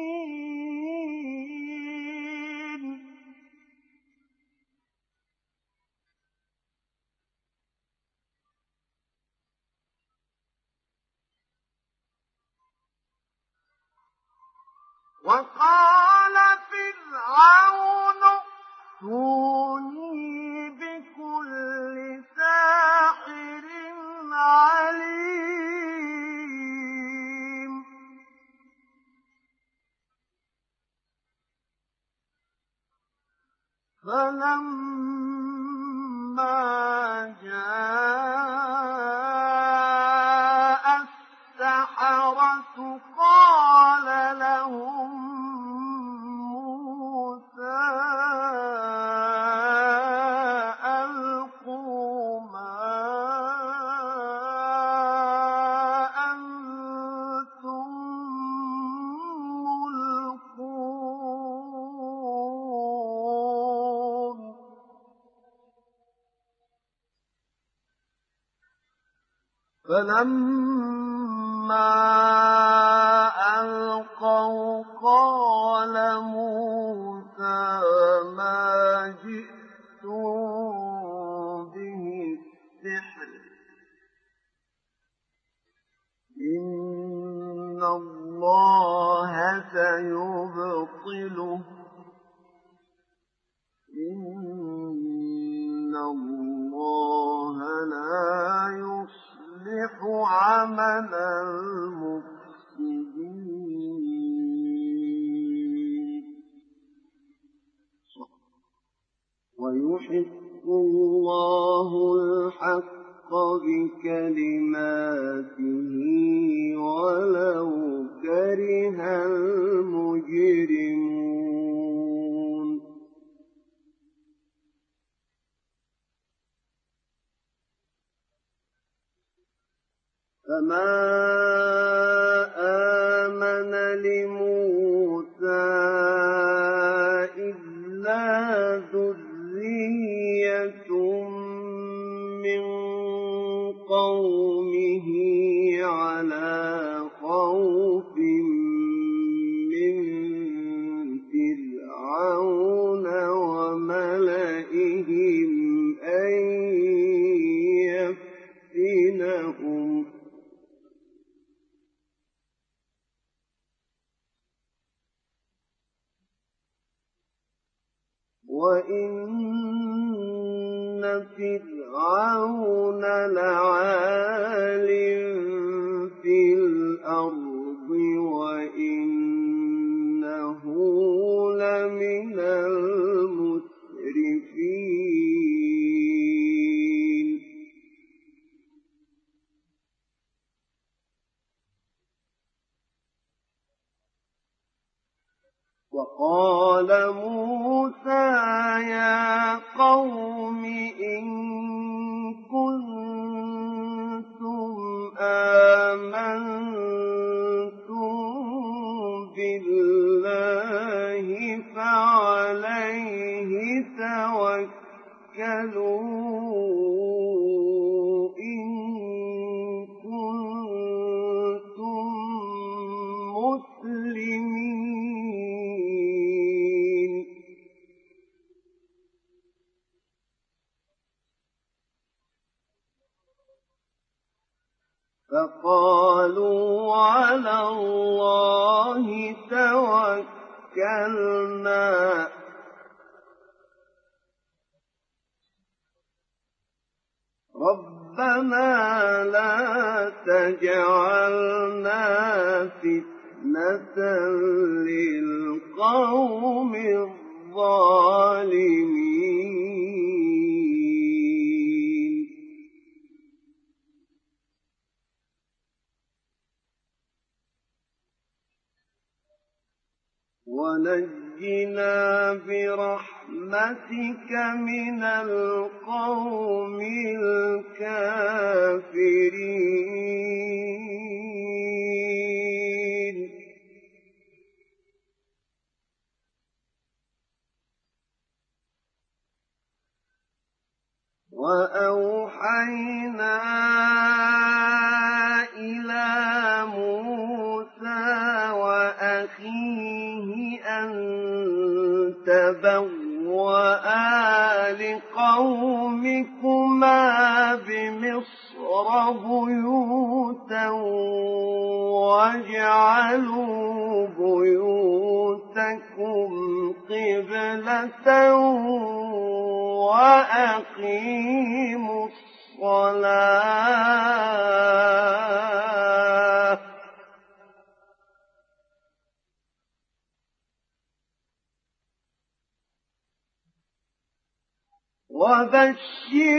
بمؤمنين وقال فرعون ائتوني بكل ساحر عليم فلما جاء السحرة قال لهم موسى ألقوا ما أنتم ملقون فلما ألقوا قال موسى ما جئتم به السحر إن الله سيبطله إن الله لا يصلح عمل المفسدين ويحق الله الحق بكلماته ولو كره المجرمون فما آمن لموسى إلا ذرية من قومه على خوف من فرعون وملئهم أن يفتنهم وَإِنَّ فِرْعَوْنَ لَعَالٍ فِي الْأَرْضِ وَإِنَّهُ لَمِنَ الْمُسْرِفِينَ وقال موسى يا قوم إن كنتم آمنتم بالله فعليه توكلوا إن كنتم مسلمين فقالوا على الله توكلنا ربنا لا تجعلنا فتنة للقوم الظالمين ونجنا برحمتك من القوم الكافرين وأوحينا إلى موسى وأخيه أن تبوأ لقومكما بمصر بيوتا واجعلوا بيوتكم صِلَةً وَأَقِيمُوا الصَّلَاةَ وَبَشِّرِ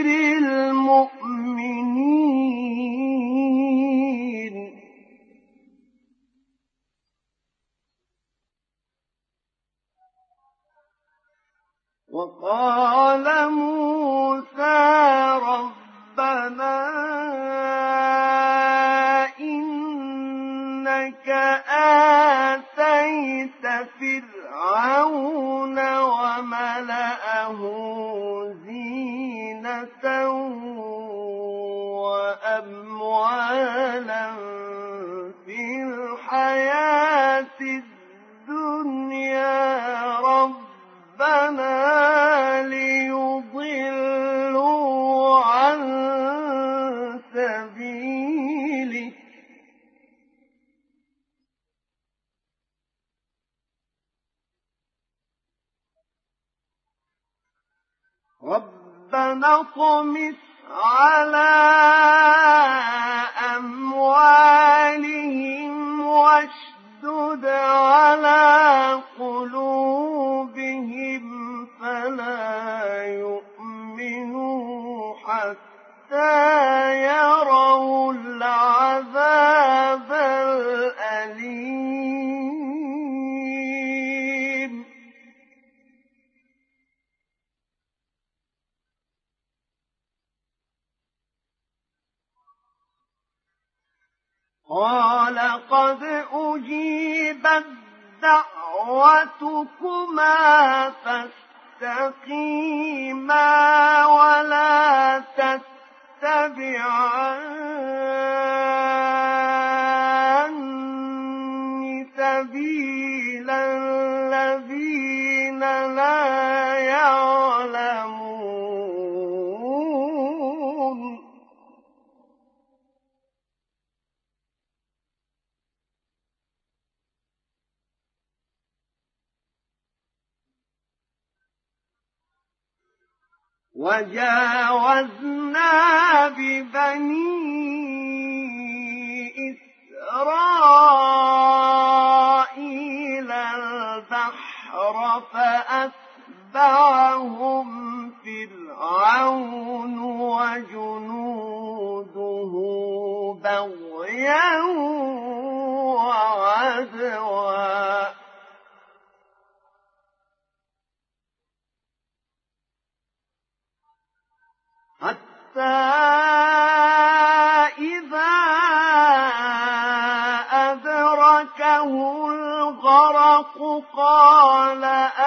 الْمُؤْمِنِينَ وَقَالَ مُوسَىٰ رَبَّنَا إِنَّكَ آتَيْتَ فِرْعَوْنَ وَمَلَأَهُ زِينَةً وَأَمْوَالًا فِي الْحَيَاةِ الدُّنْيَا رَبَّنَا لِيُضِلُّوا عَن سَبِيلِكَ رَبَّنَا اطْمِسْ عَلَىٰ أَمْوَالِهِمْ وَاشْدُدْ عَلَىٰ قُلُوبِهِمْ فَلَا يُؤْمِنُوا حَتَّىٰ يَرَوُا الْعَذَابَ الْأَلِيمَ قَالَ قَدْ أُجِيبَتْ دَعْوَتُكُمَا فَاسْتَقِيمَا وَلَا تَتَّبِعَانِّ سَبِيلَ الَّذِينَ لَا يَعْلَمُونَ وَجَاوَزْنَا بِبَنِي إِسْرَائِيلَ الْبَحْرَ فَأَتْبَعَهُمْ فِرْعَوْنُ وَجُنُودُهُ بَغْيًا وَعَدْوًا حَتَّىٰ إِذَا أَدْرَكَهُ الْغَرَقُ قَالَ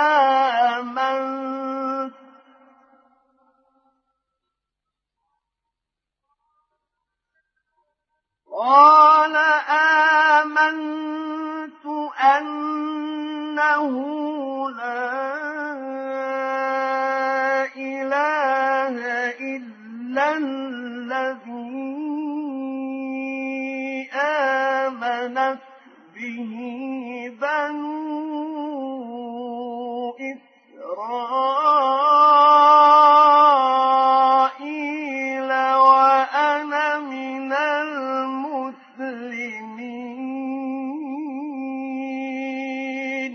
آمَنتُ أَنَّهُ لَا إِلَٰهَ إِلَّا الَّذِي آمَنَتْ بِهِ بَنُو إِسْرَائِيلَ وَأَنَا مِنَ الْمُسْلِمِينَ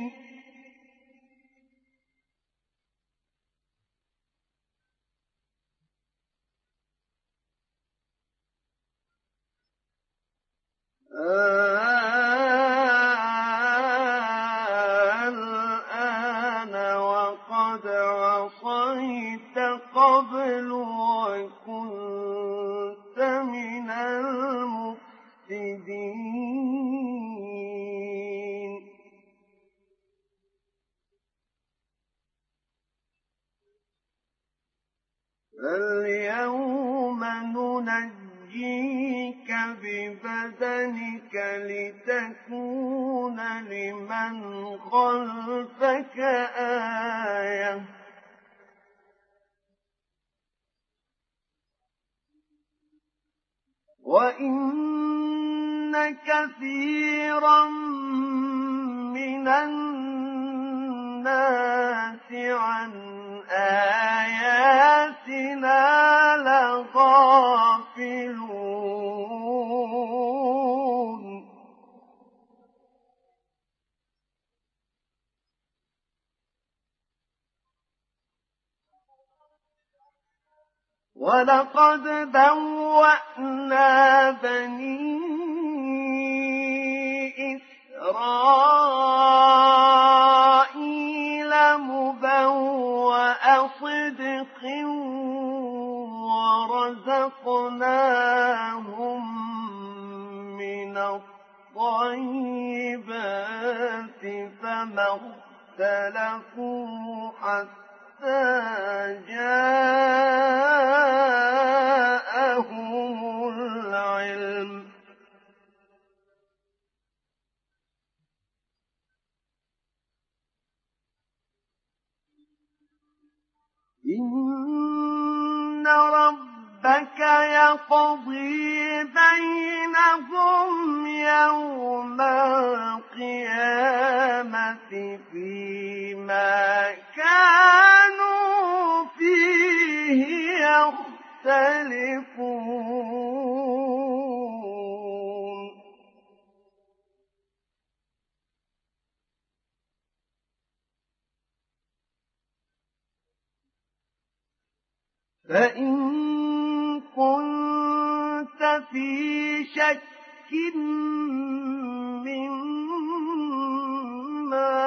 الْآنَ وَقَدْ عَصَيْتَ قَبْلُ وَكُنتَ مِنَ الْمُفْسِدِينَ فَالْيَوْمَ نُنَجِّيكَ بِبَدَنِكَ لِتَكُونَ لِمَنْ خَلْفَكَ آيَةً وَإِنَّ كَثِيرًا مِنَ النَّاسِ عن آياتنا لغافلون ولقد بوأنا بني إسرائيل مبوأ صدق ورزقناهم من الطيبات فما اختلفوا حتى جاءهم العلم إن ربك يقضي بينهم يوم القيامة فيما كانوا فيه يختلفون فإن كنت في شك مما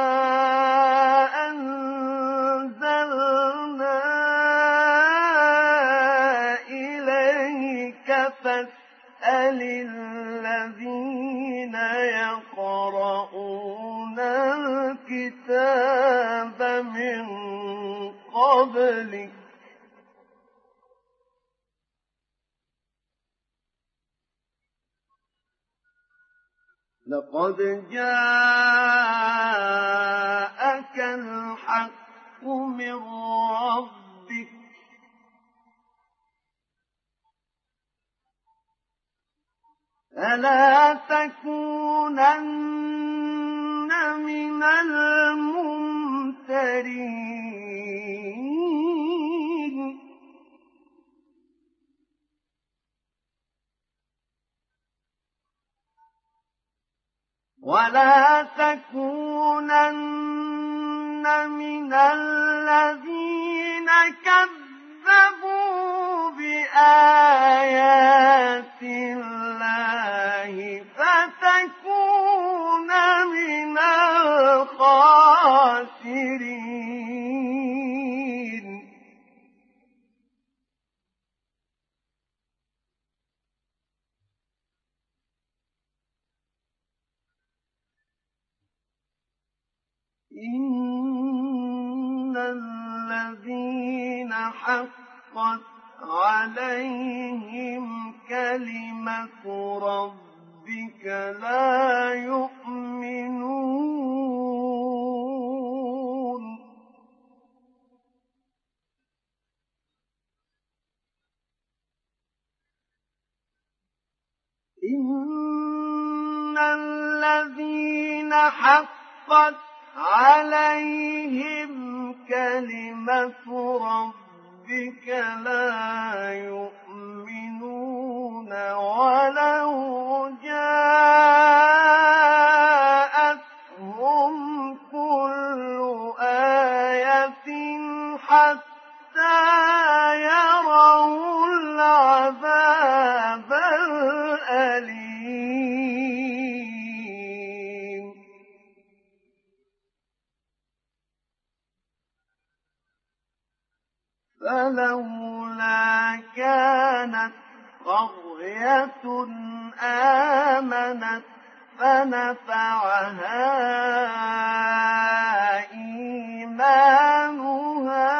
أنزلنا إليك فاسأل الذين يقرؤون الكتاب من قبلك لقد جاءك الحق من ربك فلا تكونن من الممترين ولا تكونن من الذين كذبوا بآيات الله فتكون من الخاسرين إن الذين حقت عليهم كلمة ربك لا يؤمنون إن الذين حقت عليهم كلمة ربك لا يؤمنون ولو جاءتهم كل آية حتى يروا العذاب الأليم فلولا كانت قرية آمنت فنفعها إيمانها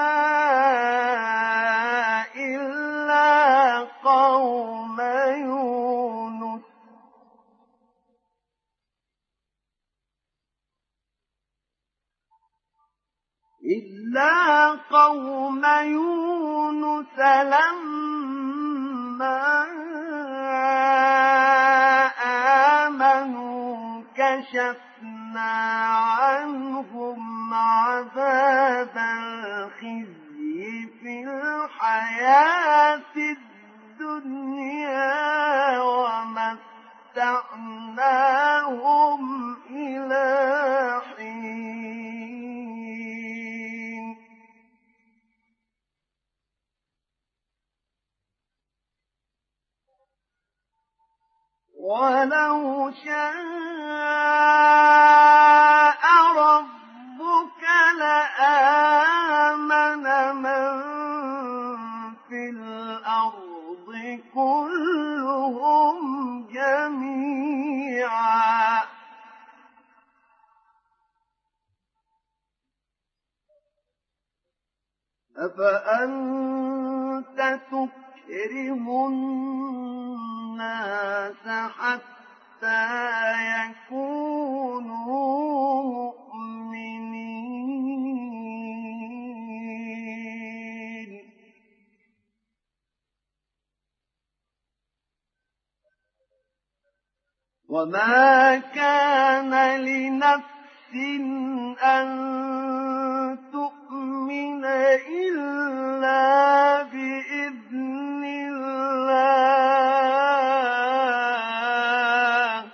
إلا قوم يونس لما آمنوا كشفنا عنهم عذاب أفأنت تكره الناس حتى يكونوا مؤمنين وما كان لنفس أن تؤمن إلا بإذن الله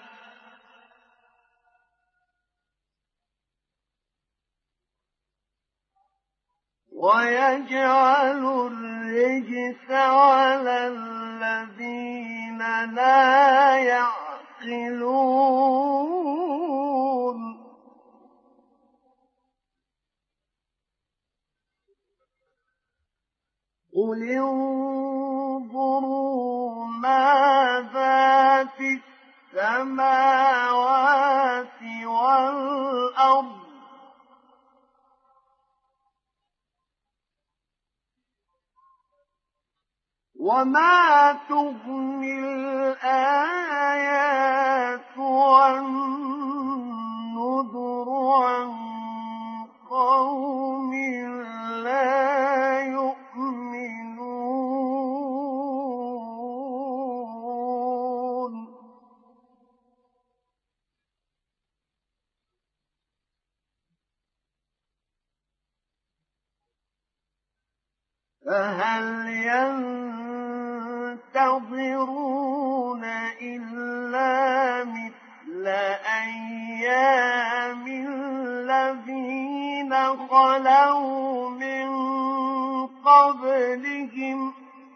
ويجعل الرجس على الذين لا يعقلون قل انظروا ماذا في السماوات والأرض وما تغني الآيات والنذر عن قوم لا يؤمنون فهل ينتظرون إلا مثل أيام الذين خلوا من قبلهم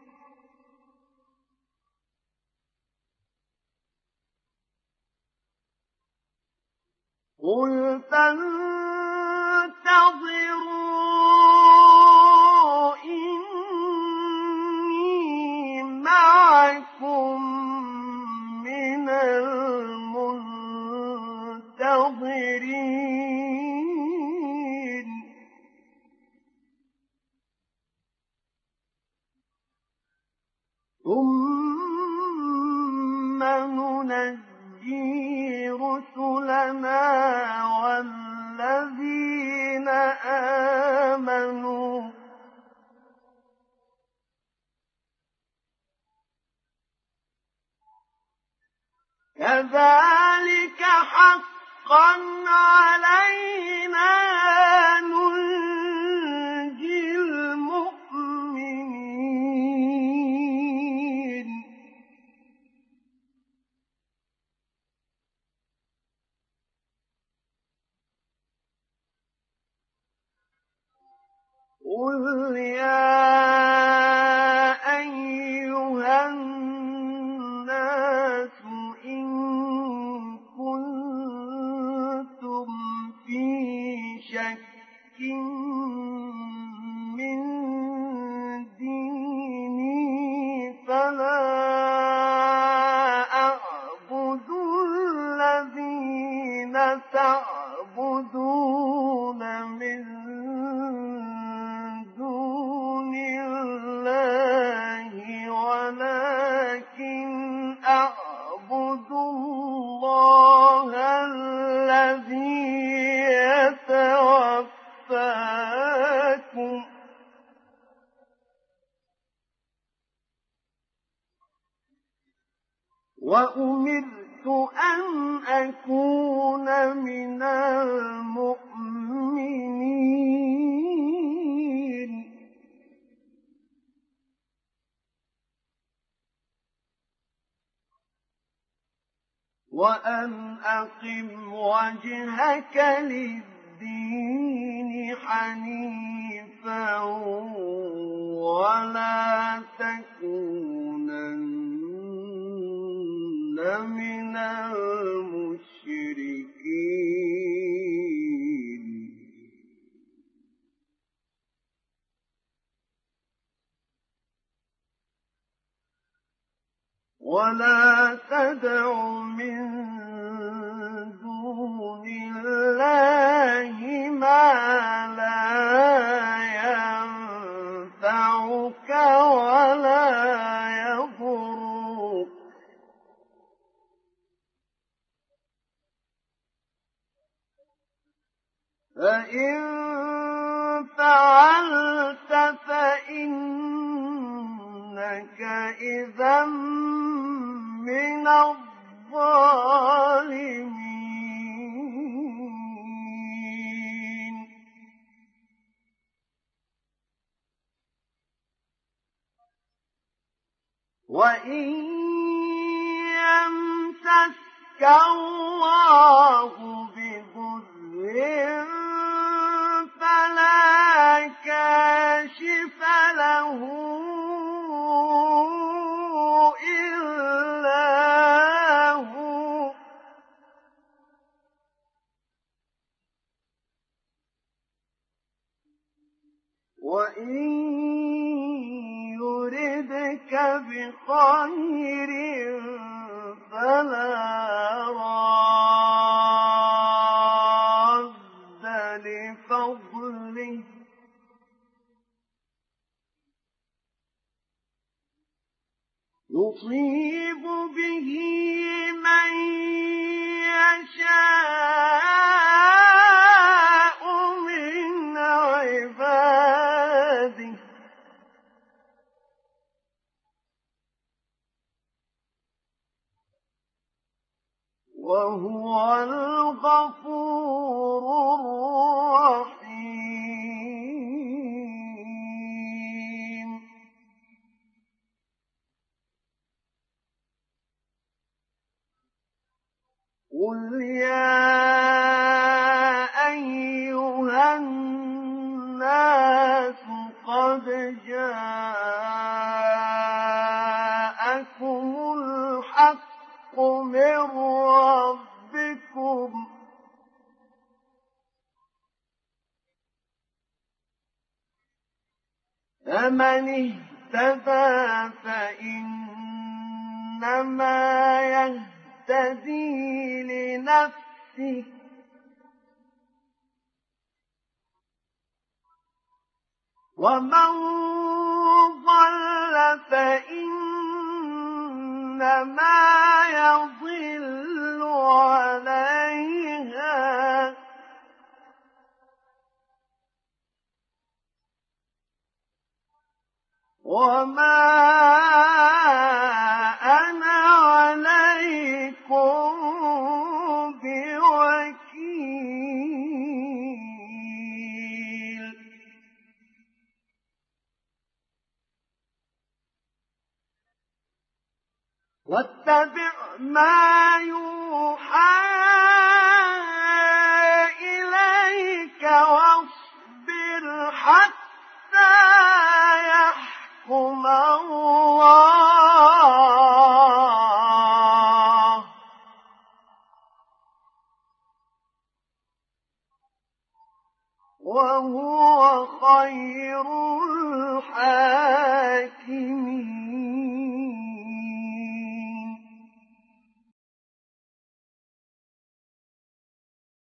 قل فانتظروا إني معكم من المنتظرين ثم ننجي رسلنا والذين آمنوا كذلك حقا علينا ننجي المؤمنين قل يا أيها الناس إن كنتم في شك من ديني فلا أعبد الذين تعبدون من دون الله ولكن أعبد الله الذي يتوفاكم وأمرت أن أكون من المؤمنين وأن أقم وجهك للدين حنيفا ولا تكونن من المشركين ولا تدع من دون الله ما لا فإن فعلت فإنك إذا من الظالمين. وإن يمسسك الله بضر فلا كاشف له إلا هو، وإن يردك بخير فلا راد لفضله، يصيب به من يشاء من عباده، وهو الغفور الرحيم. قل يا أيها الناس قد جاءكم الحق من ربكم، فمن اهتدى فإنما يهتدي لنفسه، ومن ضل فإنما يضل عليها، وما أنا عليكم بوكيل. واتبع ما يوحى إليك واصبر حتى يحكم الله، وهو خير الحاكمين.